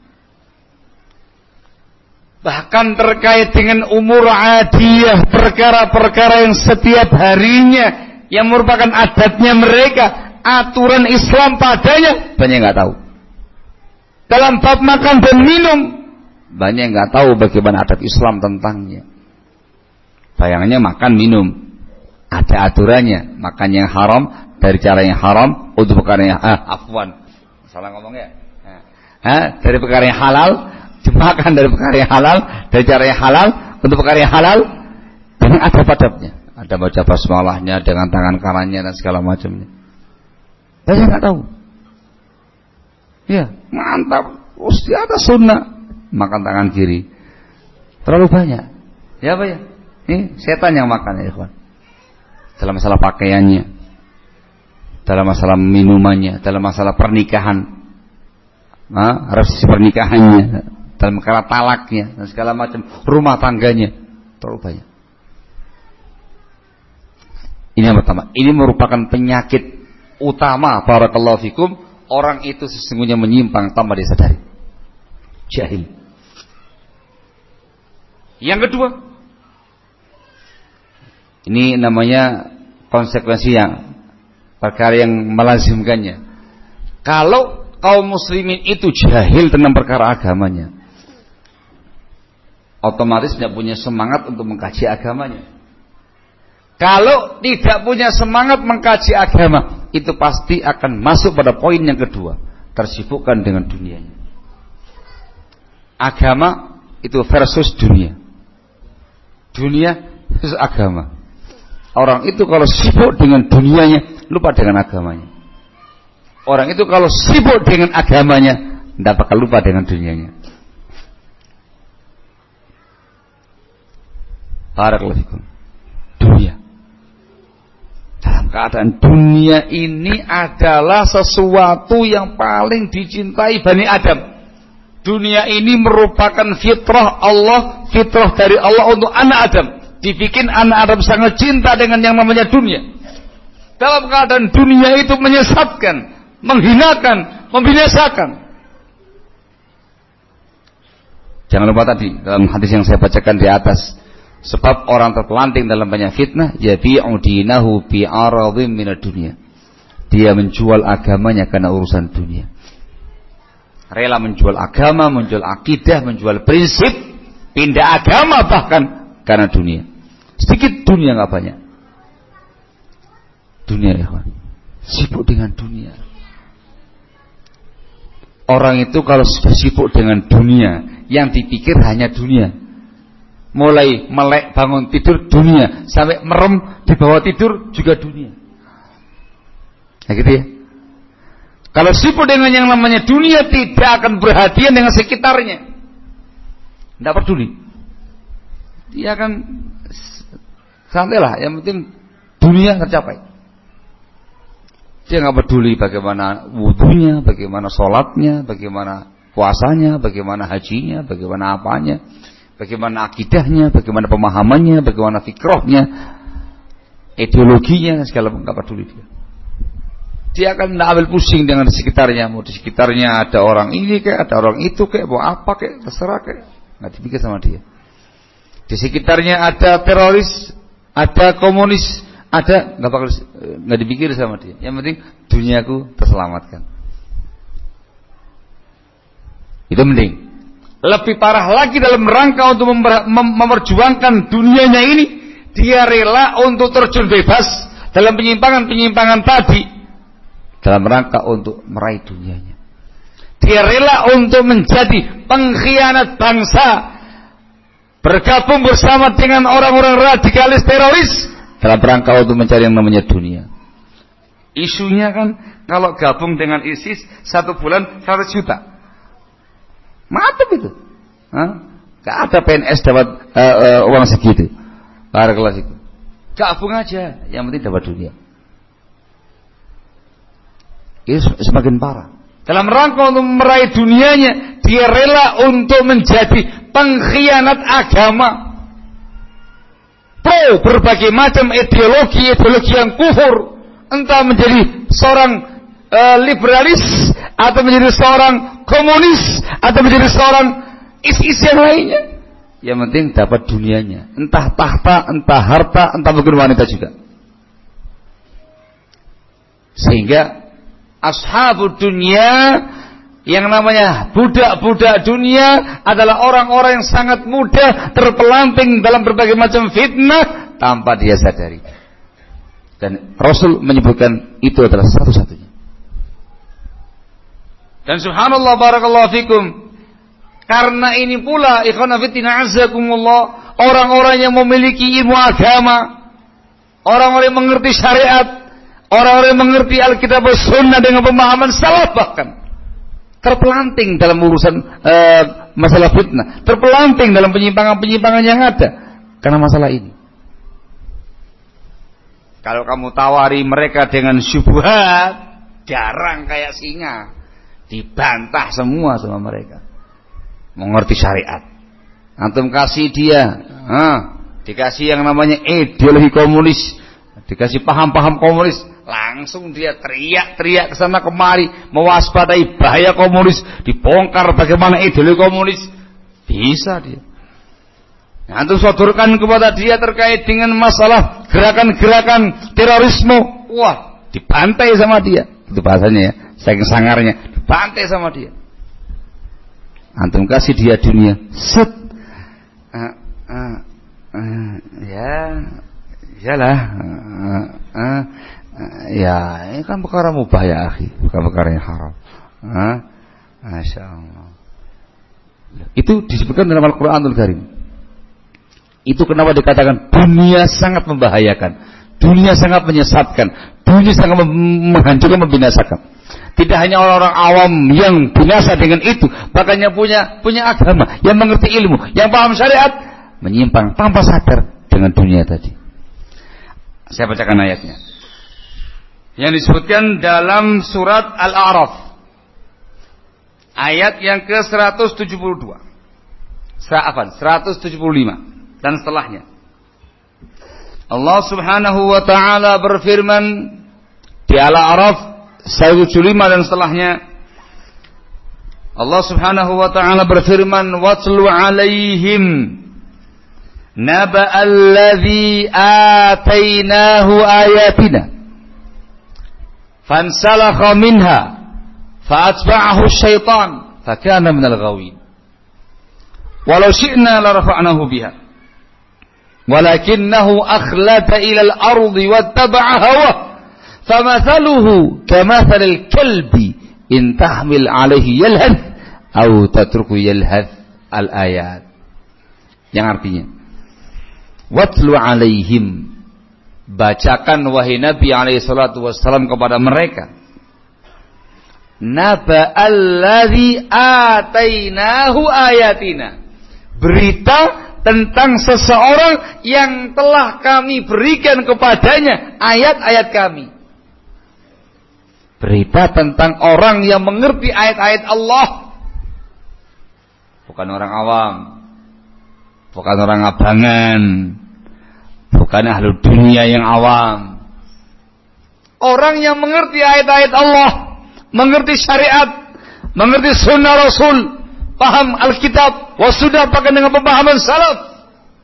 Bahkan terkait dengan umur adiyah, perkara-perkara yang setiap harinya yang merupakan adatnya mereka, aturan Islam padanya, banyak yang nggak tahu. Dalam bab makan dan minum, banyak yang nggak tahu bagaimana adat Islam tentangnya. Bayangannya makan minum ada aturannya, makan yang haram dari cara yang haram untuk perkara yang ah, afwan, salah ngomong ya, ha, dari perkara yang halal dimakan dari perkara yang halal, dari cara yang halal untuk perkara yang halal, dengan adab-adabnya. Ada baca basmalahnya dengan tangan kanannya dan segala macamnya. Banyak nggak tahu. Ya, mantap. Mesti ada sunnah. Makan tangan kiri. Terlalu banyak. Ya apa ya? Ini setan yang makan ya ikhwan. Dalam masalah pakaiannya, dalam masalah minumannya, dalam masalah pernikahan, nah, resepsi pernikahannya, dalam perkara talaknya dan segala macam, rumah tangganya, terlalu banyak. Ini yang pertama. Ini merupakan penyakit utama, barakallahu fikum, orang itu sesungguhnya menyimpang tanpa disadari, jahil. Yang kedua, ini namanya konsekuensi yang perkara yang melazimkannya. Kalau kaum muslimin itu jahil tentang perkara agamanya, otomatis tidak punya semangat untuk mengkaji agamanya. Kalau tidak punya semangat mengkaji agama, itu pasti akan masuk pada poin yang kedua, tersibukkan dengan dunianya. Agama itu versus dunia, dunia versus agama. Orang itu kalau sibuk dengan dunianya, lupa dengan agamanya. Orang itu kalau sibuk dengan agamanya, tidak bakal lupa dengan dunianya. Barakallahu fikum. Dunia, dalam keadaan dunia ini adalah sesuatu yang paling dicintai Bani Adam. Dunia ini merupakan fitrah Allah, fitrah dari Allah untuk anak Adam. Dibikin anak Adam sangat cinta dengan yang namanya dunia. Dalam keadaan dunia itu menyesatkan, menghinakan, membinasakan. Jangan lupa tadi dalam hadis yang saya bacakan di atas, sebab orang terpelanting dalam banyak fitnah, yabi'u dinahu bi aradhim minad dunya. Dia menjual agamanya karena urusan dunia. Rela menjual agama, menjual akidah, menjual prinsip, pindah agama bahkan karena dunia. Sedikit dunia enggak banyak. Dunia ya kawan. Sibuk dengan dunia. Orang itu kalau sudah sibuk dengan dunia, yang dipikir hanya dunia, mulai melek bangun tidur dunia, sampai merem di bawah tidur juga dunia. Nah gitu ya. Kalau sibuk dengan yang namanya dunia, tidak akan perhatian dengan sekitarnya. Tidak peduli. Dia akan santailah, yang penting dunia tercapai. Dia nggak peduli bagaimana wudunya, bagaimana sholatnya, bagaimana puasanya, bagaimana hajinya, bagaimana apanya, bagaimana akidahnya, bagaimana pemahamannya, bagaimana fikrohnya, ideologinya, segala nggak peduli dia. Dia akan tidak ambil pusing dengan di sekitarnya. Mau di sekitarnya ada orang ini kayak, ada orang itu kayak, mau apa kayak, terserah kayak, nggak dipikir sama dia. Di sekitarnya ada teroris, ada komunis, ada nggak bakal nggak dipikir sama dia. Yang penting duniaku terselamatkan. Itu mending. Lebih parah lagi dalam rangka untuk memper, mem, memperjuangkan dunianya ini, dia rela untuk terjun bebas dalam penyimpangan-penyimpangan tadi. Dalam rangka untuk meraih dunianya. Dia rela untuk menjadi pengkhianat bangsa, bergabung bersama dengan orang-orang radikalis teroris dalam rangka untuk mencari yang namanya dunia. Isunya kan kalau gabung dengan ISIS satu bulan seratus juta. Mantap itu. Hah? Gak ada P N S dapat uh, uh, uang segitu. Para kelas itu. Gabung aja, yang penting dapat dunia. Itu semakin parah. Dalam rangka untuk meraih dunianya, dia rela untuk menjadi pengkhianat agama. Pro berbagai macam ideologi, ideologi yang kufur. Entah menjadi seorang uh, liberalis, atau menjadi seorang komunis, atau menjadi seorang is-is yang lainnya. Yang penting dapat dunianya. Entah tahta, entah harta, entah mungkin wanita juga. Sehingga ashabud dunia, yang namanya budak-budak dunia, adalah orang-orang yang sangat mudah terpelanting dalam berbagai macam fitnah tanpa dia sadari. Dan Rasul menyebutkan itu adalah satu-satunya. Dan subhanallah barakallahu fikum, karena ini pula ikhwana fillah azakumullah, orang-orang yang memiliki ilmu agama, orang-orang yang mengerti syariat, orang-orang yang mengerti Alkitab dan Sunnah dengan pemahaman salaf, bahkan terpelanting dalam urusan uh, masalah fitnah, terpelanting dalam penyimpangan-penyimpangan yang ada karena masalah ini. Kalau kamu tawari mereka dengan syubhat, garang kayak singa, dibantah semua sama mereka. Mengerti syariat, antum kasih dia, ah, dikasih yang namanya ideologi komunis, dikasih paham-paham komunis, langsung dia teriak-teriak kesana kemari, mewaspadai bahaya komunis, dibongkar bagaimana ideologi komunis, bisa dia. Nah, antum sodorkan kepada dia terkait dengan masalah gerakan-gerakan terorisme, wah, dibantai sama dia. Itu bahasanya ya, saking sangarnya, dibantai sama dia. Antum kasih dia dunia, set, uh, uh, uh, ya, iyalah, uh, uh, uh, ya, ini kan perkara mubah ya akhi, bukan perkara yang haram. Uh, Masya Allah. Itu disebutkan dalam Al-Quranul Karim. Itu kenapa dikatakan dunia sangat membahayakan, dunia sangat menyesatkan, dunia sangat menghancurkan, membinasakan. Tidak hanya orang-orang awam yang binasa dengan itu, bahkan yang punya punya agama, yang mengerti ilmu, yang paham syariat, menyimpang tanpa sadar dengan dunia tadi. Saya bacakan ayatnya. Yang disebutkan dalam surat Al-A'raf, ayat yang ke seratus tujuh puluh dua. Sa'afan, seratus tujuh puluh lima dan setelahnya. Allah Subhanahu wa taala berfirman di Al-A'raf seratus tujuh puluh lima dan setelahnya, Allah Subhanahu wa taala berfirman, "Watlu 'alaihim naba'al ladzi atainahu ayatina fansalakha minha fa'atba'ahu asy-syaitan fakana minal ghawin walau syi'na la rafa'nahu biha walakinnahu akhlada ila al-ardi wattaba'a hawa famathaluhu kamathalil kalbi in tahmil alaihi yalhath aw tatruku yalhath." Al-ayat, yang artinya Watlu alaihim, bacakan wahai Nabi alaihi salatu wassalam kepada mereka, naba alladzi atainahu ayatina, berita tentang seseorang yang telah kami berikan kepadanya ayat-ayat kami. Berita tentang orang yang mengerti ayat-ayat Allah, bukan orang awam, bukan orang abangan, bukan ahlu dunia yang awam. Orang yang mengerti ayat-ayat Allah, mengerti syariat, mengerti sunnah Rasul, paham Alkitab, wasudah pakai dengan pemahaman salaf.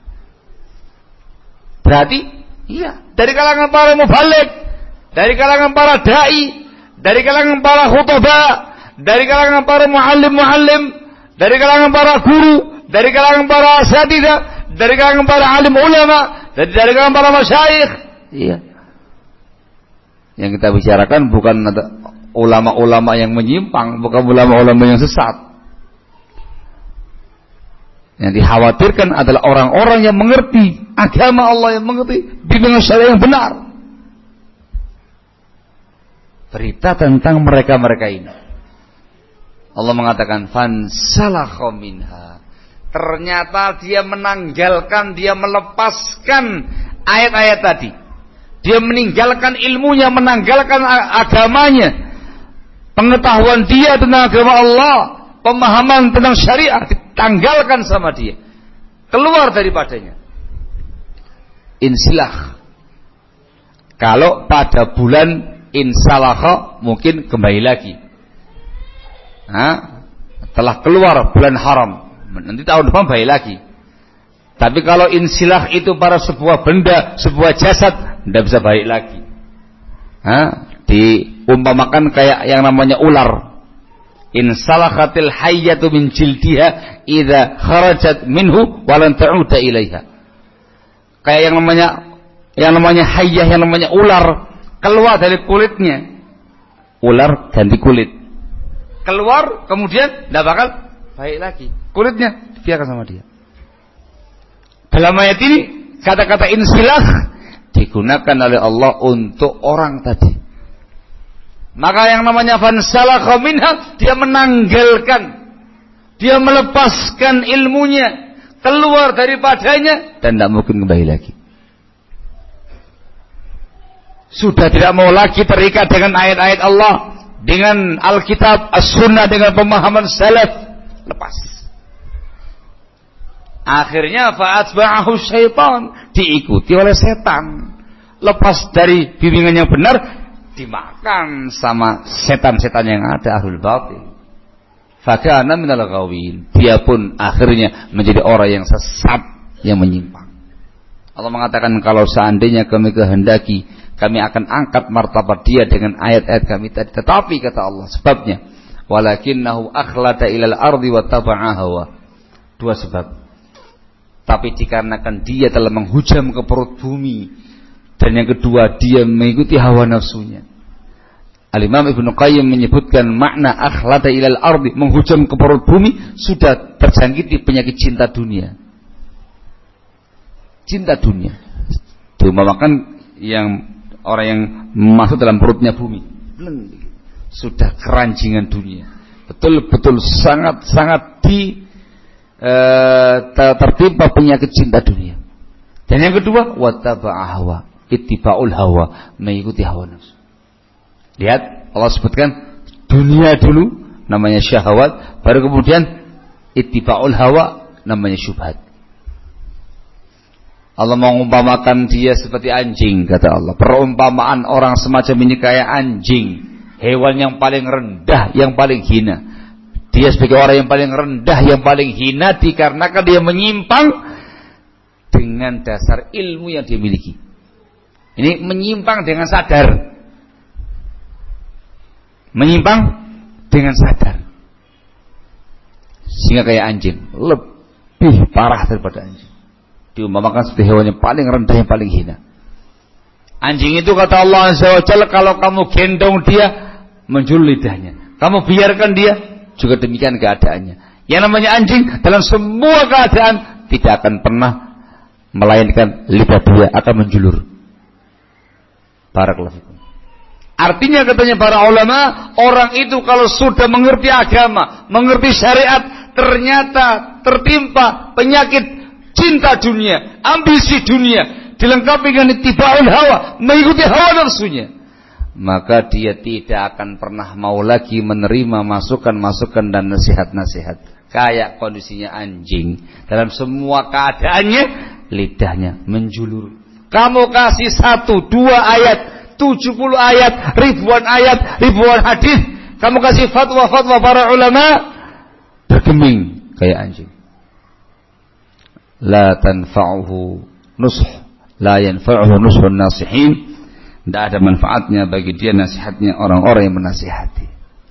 Berarti, iya, dari kalangan para mubaligh, dari kalangan para dai, dari kalangan para khutbah, dari kalangan para muallim-muallim, dari kalangan para guru, dari kalangan para asatidzah, dari kalangan para alim ulama, dari, dari kalangan para masyayikh. Iya. Yang kita bicarakan bukan ulama-ulama yang menyimpang, bukan ulama-ulama yang sesat. Yang dikhawatirkan adalah orang-orang yang mengerti agama Allah, yang mengerti bimbingan syariat yang benar. Berita tentang mereka-mereka ini. Allah mengatakan fansalakha minha. Ternyata dia menanggalkan, dia melepaskan ayat-ayat tadi. Dia meninggalkan ilmunya, menanggalkan agamanya. Pengetahuan dia tentang agama Allah, pemahaman tentang syariat ditanggalkan sama dia. Keluar daripadanya. Insilah. Kalau pada bulan insalakha mungkin kembali lagi. Nah, telah keluar bulan haram, nanti tahun depan balik lagi. Tapi kalau insilah itu pada sebuah benda, sebuah jasad, tidak bisa balik lagi. Nah, diumpamakan kayak yang namanya ular. Insalakhatil hayyatu min jildiha idza kharajat minhu wa lan ta'uda ilaiha. Kayak yang namanya yang namanya hayyah, yang namanya ular, keluar dari kulitnya. Ular ganti kulit. Keluar, kemudian tidak bakal baik lagi. Kulitnya dibiarkan sama dia. Dalam ayat ini, kata-kata insilah digunakan oleh Allah untuk orang tadi. Maka yang namanya fansalakha minha, dia menanggalkan, dia melepaskan ilmunya, keluar daripadanya, dan tidak mungkin kembali lagi. Sudah tidak mau lagi terikat dengan ayat-ayat Allah, dengan Alkitab, As-Sunnah, dengan pemahaman salaf, lepas. Akhirnya fa'atba'ahu syaitan, diikuti oleh setan. Lepas dari bimbingan yang benar, dimakan sama setan-setan yang ada, ahlul batil. Fakana minal ghawin, dia pun akhirnya menjadi orang yang sesat, yang menyimpang. Allah mengatakan, kalau seandainya kami kehendaki, kami akan angkat martabat dia dengan ayat-ayat kami tadi. Tetapi kata Allah, sebabnya walakinnahu akhlada ilal ardi wa taba'a hawa. Dua sebab. Tapi dikarenakan dia telah menghujam ke perut bumi, dan yang kedua dia mengikuti hawa nafsunya. Al-Imam Ibnu Qayyim menyebutkan makna akhlada ilal ardi, menghujam ke perut bumi, sudah terjangkiti penyakit cinta dunia. Cinta dunia. Diumpamakan yang orang yang masuk dalam perutnya bumi, sudah keranjingan dunia, betul-betul sangat-sangat di e, tertimpa penyakit cinta dunia. Dan yang kedua, wattaba'a hawa, ittiba'ul hawa, mengikuti hawa nafsu. Lihat, Allah sebutkan dunia dulu namanya syahwat, baru kemudian ittiba'ul hawa namanya syubhat. Allah mengumpamakan dia seperti anjing, kata Allah. Perumpamaan orang semacam ini kayak anjing, hewan yang paling rendah, yang paling hina. Dia sebagai orang yang paling rendah, yang paling hina, dikarenakan dia menyimpang dengan dasar ilmu yang dia miliki. Ini menyimpang dengan sadar. Menyimpang dengan sadar. Sehingga kayak anjing, lebih parah daripada anjing. Diumpamakan seperti hewan yang paling rendah, yang paling hina. Anjing itu kata Allah Azza wa Jalla, kalau kamu gendong dia, menjul lidahnya. Kamu biarkan dia, juga demikian keadaannya. Yang namanya anjing dalam semua keadaan tidak akan pernah melainkan lidah dia akan menjulur. Barakallahu fikum. Artinya katanya para ulama, orang itu kalau sudah mengerti agama, mengerti syariat, ternyata tertimpa penyakit cinta dunia, ambisi dunia, dilengkapi dengan ittiba'ul hawa, mengikuti hawa nafsunya, maka dia tidak akan pernah mau lagi menerima masukan-masukan dan nasihat-nasihat. Kayak kondisinya anjing, dalam semua keadaannya lidahnya menjulur. Kamu kasih satu, dua ayat, tujuh puluh ayat, ribuan ayat, ribuan hadis, kamu kasih fatwa-fatwa para ulama, bergeming kayak anjing. La tanfa'uhu nusuh, la yanfa'uhu nusuhun nasihin. Tidak ada manfaatnya bagi dia nasihatnya orang-orang yang menasihati.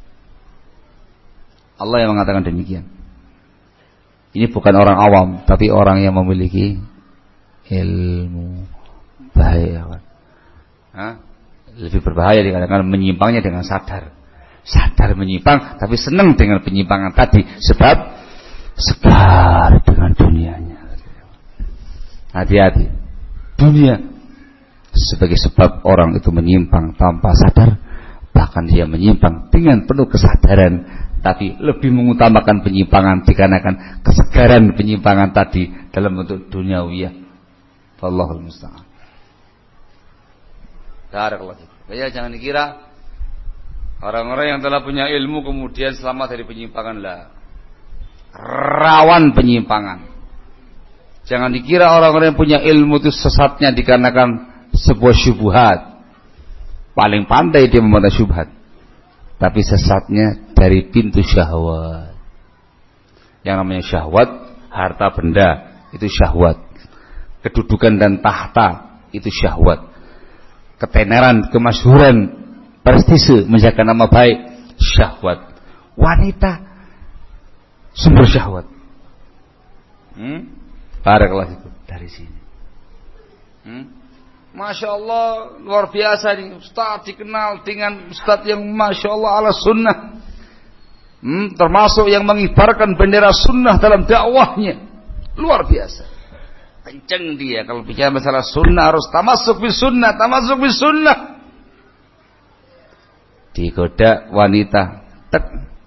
Allah yang mengatakan demikian. Ini bukan orang awam, tapi orang yang memiliki ilmu. Bahaya kan? Hah? Lebih berbahaya dikatakan menyimpangnya dengan sadar. Sadar menyimpang, tapi senang dengan penyimpangan tadi, sebab segar dengan dunianya. Hati-hati. Dunia sebagai sebab orang itu menyimpang tanpa sadar, bahkan dia menyimpang dengan penuh kesadaran, tapi lebih mengutamakan penyimpangan dikarenakan kesegaran penyimpangan tadi dalam bentuk duniawiyah. Wallahul musta'an. Ya, jangan dikira orang-orang yang telah punya ilmu kemudian selamat dari penyimpangan, lah. Rawan penyimpangan. Jangan dikira orang-orang yang punya ilmu itu sesatnya dikarenakan sebuah syubhat. Paling pandai dia membantah syubhat, tapi sesatnya dari pintu syahwat. Yang namanya syahwat, harta benda itu syahwat, kedudukan dan tahta itu syahwat, ketenaran, kemasyhuran, prestise, menjaga nama baik, syahwat. Wanita sumber syahwat. Hmm? Barakallahu fikum. Dari sini. Hmm? Masya Allah, luar biasa nih Ustaz, dikenal dengan Ustaz yang Masya Allah ala sunnah, hmm, termasuk yang mengibarkan bendera sunnah dalam dakwahnya. Luar biasa, kenceng dia kalau bicara masalah sunnah, harus tamasuk bis sunnah, tamasuk bis sunnah. Digoda wanita, tek.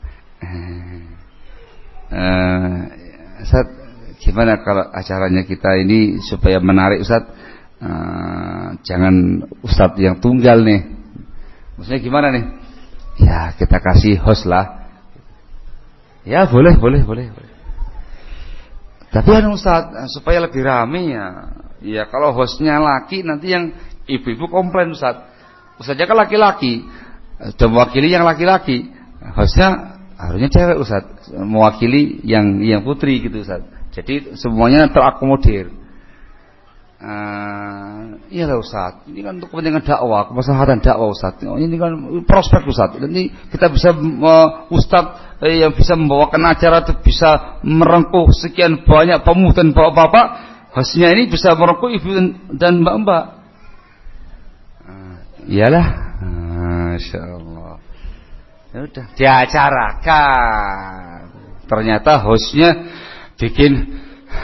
Uh, Ustaz, gimana kalau acaranya kita ini supaya menarik Ustaz? Uh, jangan Ustadz yang tunggal nih. Maksudnya gimana nih? Ya kita kasih host lah. Ya boleh boleh boleh, boleh. Tapi kan Ustadz supaya lebih rame ya. Ya kalau hostnya laki nanti yang ibu-ibu komplain Ustadz. Ustadznya kan laki-laki, sudah mewakili yang laki-laki. Hostnya harusnya cewek Ustadz, mewakili yang yang putri gitu Ustadz. Jadi semuanya terakomodir. Uh, iya lah Ustaz, ini kan untuk kepentingan dakwah, kemaslahatan dakwah Ustaz. Ini kan prospek Ustaz. Ini kita bisa uh, Ustaz eh, yang bisa membawakan acara itu bisa merengkuh sekian banyak pemuda dan bapak-bapak. Hasilnya ini bisa merengkuh ibu dan, dan mbak-mbak. Uh, iyalah, Masya Allah. Ya udah, diacarakan. Ternyata hostnya bikin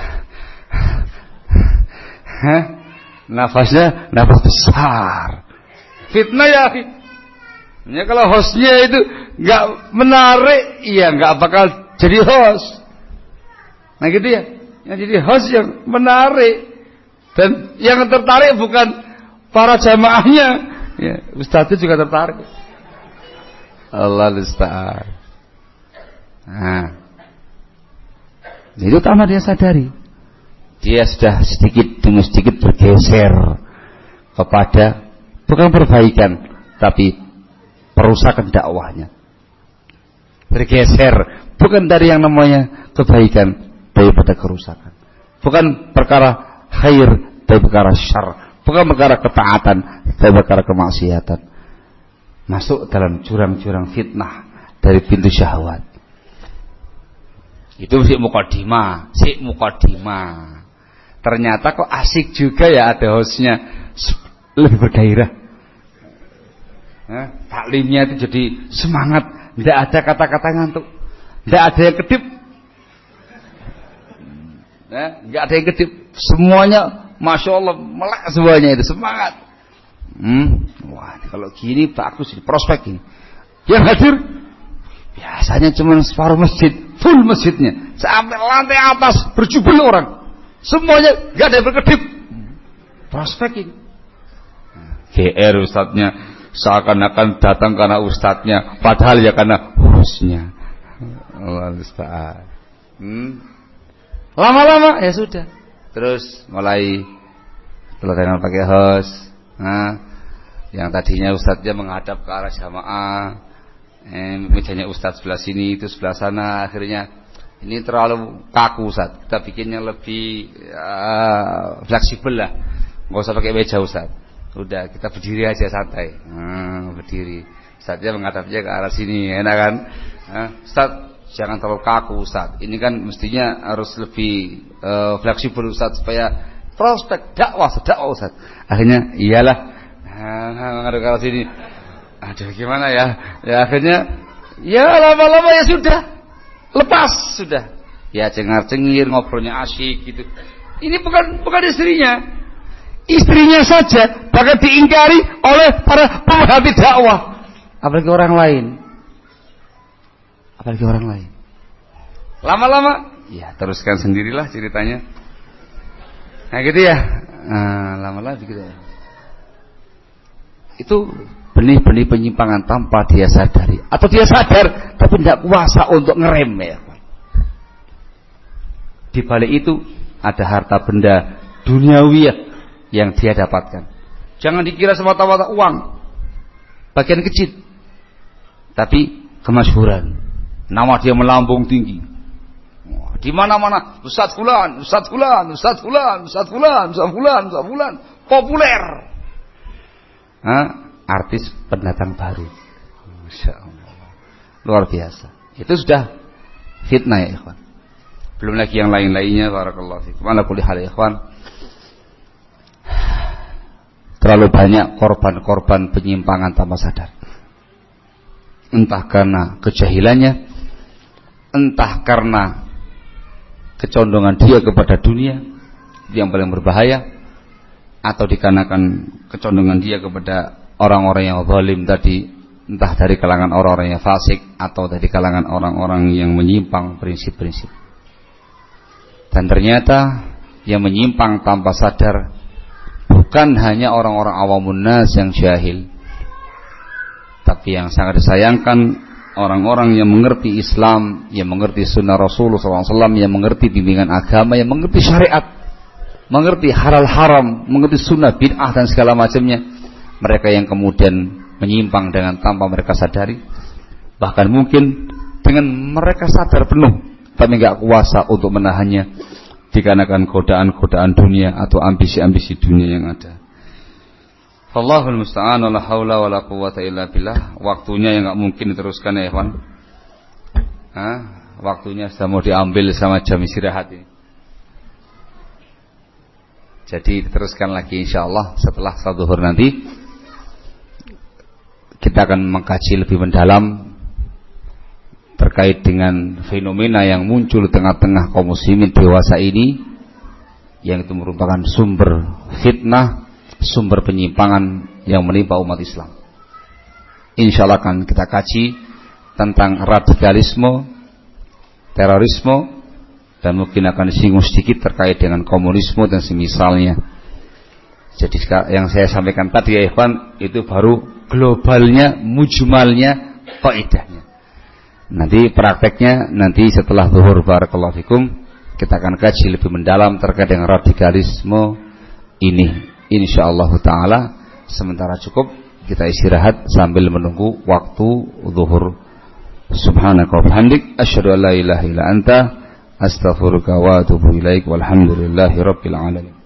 Hah? Nafasnya nafas besar. Fitnah ya. Ya kalau hostnya itu nggak menarik, iya nggak bakal jadi host. Nah gitu ya. Yang jadi host yang menarik dan yang tertarik bukan para jamaahnya. Ya, ustadznya juga tertarik. Allah musta'an. Nah, itu utama dia sadari. Dia sudah sedikit demi sedikit bergeser kepada bukan perbaikan tapi perusakan dakwahnya. Bergeser bukan dari yang namanya kebaikan daripada kerusakan. Bukan perkara khair dari perkara syar, bukan perkara ketaatan dari perkara kemaksiatan. Masuk dalam jurang-jurang fitnah dari pintu syahwat. Itu si mukadimah, si mukadimah. Ternyata kok asik juga ya ada hostnya, lebih bergairah. Nah, taklimnya itu jadi semangat, tidak ada kata-kata ngantuk, tidak ada yang kedip. Nah, nggak ada yang kedip, semuanya masya Allah melek semuanya itu semangat. Hmm, wah kalau gini bagus ini prospek ini. Yang hadir biasanya cuma separuh masjid, full masjidnya sampai lantai atas berjubel orang, semuanya nggak ada yang berkedip. Prospek ini. G R ustadznya seakan-akan datang karena ustadznya, padahal ya karena hostnya. Allah Ustaz. Hmm. Lama-lama ya sudah. Terus mulai pelatihan pakai host. Nah, yang tadinya ustadznya menghadap ke arah jamaah, eh, mejanya ustadz sebelah sini, itu sebelah sana. Akhirnya ini terlalu kaku ustadz. Kita bikinnya lebih uh, fleksibel lah. Nggak usah pakai meja ustadz. Udah kita berdiri aja santai. Hmm, berdiri. Ustadznya menghadapnya ke arah sini, enak kan? Nah, ustadz jangan terlalu kaku Ustaz. Ini kan mestinya harus lebih uh, fleksibel Ustaz supaya prospek dakwah dakwah Ustaz. Akhirnya iyalah. Nah, ngaduk ke sini. Aduh gimana ya? Ya akhirnya ya lama-lama ya sudah. Lepas sudah. Ya cengar-cengir ngobrolnya asyik gitu. Ini bukan bukan istrinya. Istrinya saja bahkan diingkari oleh para pemerhati dakwah. Apalagi orang lain. Apalagi orang lain. Lama-lama, ya teruskan sendirilah ceritanya. Nah gitu ya. Nah, lama-lama gitu ya. Itu benih-benih penyimpangan tanpa dia sadari, atau dia sadar tapi tidak kuasa untuk ngerem ya. Di balik itu ada harta benda duniawiyah yang dia dapatkan. Jangan dikira semata-mata uang, bagian kecil, tapi kemasyhuran. Nama dia melambung tinggi. Di mana-mana Ustaz Fulan, Ustaz Fulan, Ustaz Fulan, Ustaz Fulan, Ustaz Fulan, Ustaz Fulan, populer. Hah? Artis pendatang baru. Masya Allah. Luar biasa. Itu sudah fitnah ya ikhwan. Belum lagi yang lain-lainnya. Barakallahu fikum. Ala kulli hal ikhwan. Terlalu banyak korban-korban penyimpangan tanpa sadar. Entah karena kejahilannya, entah karena kecondongan dia kepada dunia yang paling berbahaya, atau dikarenakan kecondongan dia kepada orang-orang yang zalim tadi, entah dari kalangan orang-orang yang fasik atau dari kalangan orang-orang yang menyimpang prinsip-prinsip. Dan ternyata yang menyimpang tanpa sadar bukan hanya orang-orang awamun nas yang jahil, tapi yang sangat disayangkan orang-orang yang mengerti Islam, yang mengerti sunnah Rasulullah shallallahu alaihi wasallam, yang mengerti bimbingan agama, yang mengerti syariat, mengerti halal haram, mengerti sunnah bid'ah dan segala macamnya. Mereka yang kemudian menyimpang dengan tanpa mereka sadari, bahkan mungkin dengan mereka sadar penuh tapi nggak kuasa untuk menahannya dikarenakan godaan-godaan dunia atau ambisi-ambisi dunia yang ada. Allahul musta'an, wala haula wala quwwata illa billah. Waktunya yang enggak mungkin diteruskan ya, ikhwan. Hah? Waktunya sudah mau diambil sama jam istirahat ini. Jadi diteruskan lagi insyaallah setelah salat zuhur nanti. Kita akan mengkaji lebih mendalam terkait dengan fenomena yang muncul di tengah-tengah kaum muslimin dewasa ini, yang itu merupakan sumber fitnah, sumber penyimpangan yang menimpa umat Islam. Insyaallah akan kita kaji tentang radikalisme, terorisme, dan mungkin akan disinggung sedikit terkait dengan komunisme dan semisalnya. Jadi yang saya sampaikan tadi ya ikhwan, itu baru globalnya, mujmalnya, kaidahnya. Nanti prakteknya nanti setelah zuhur barakallahu fikum, kita akan kaji lebih mendalam terkait dengan radikalisme ini. InsyaAllah ta'ala. Sementara cukup kita istirahat sambil menunggu waktu zuhur. Subhanaka wa bihamdik asyhadu an la ilaha illa anta astaghfiruka wa atubu ilaik. Walhamdulillahi rabbil alamin.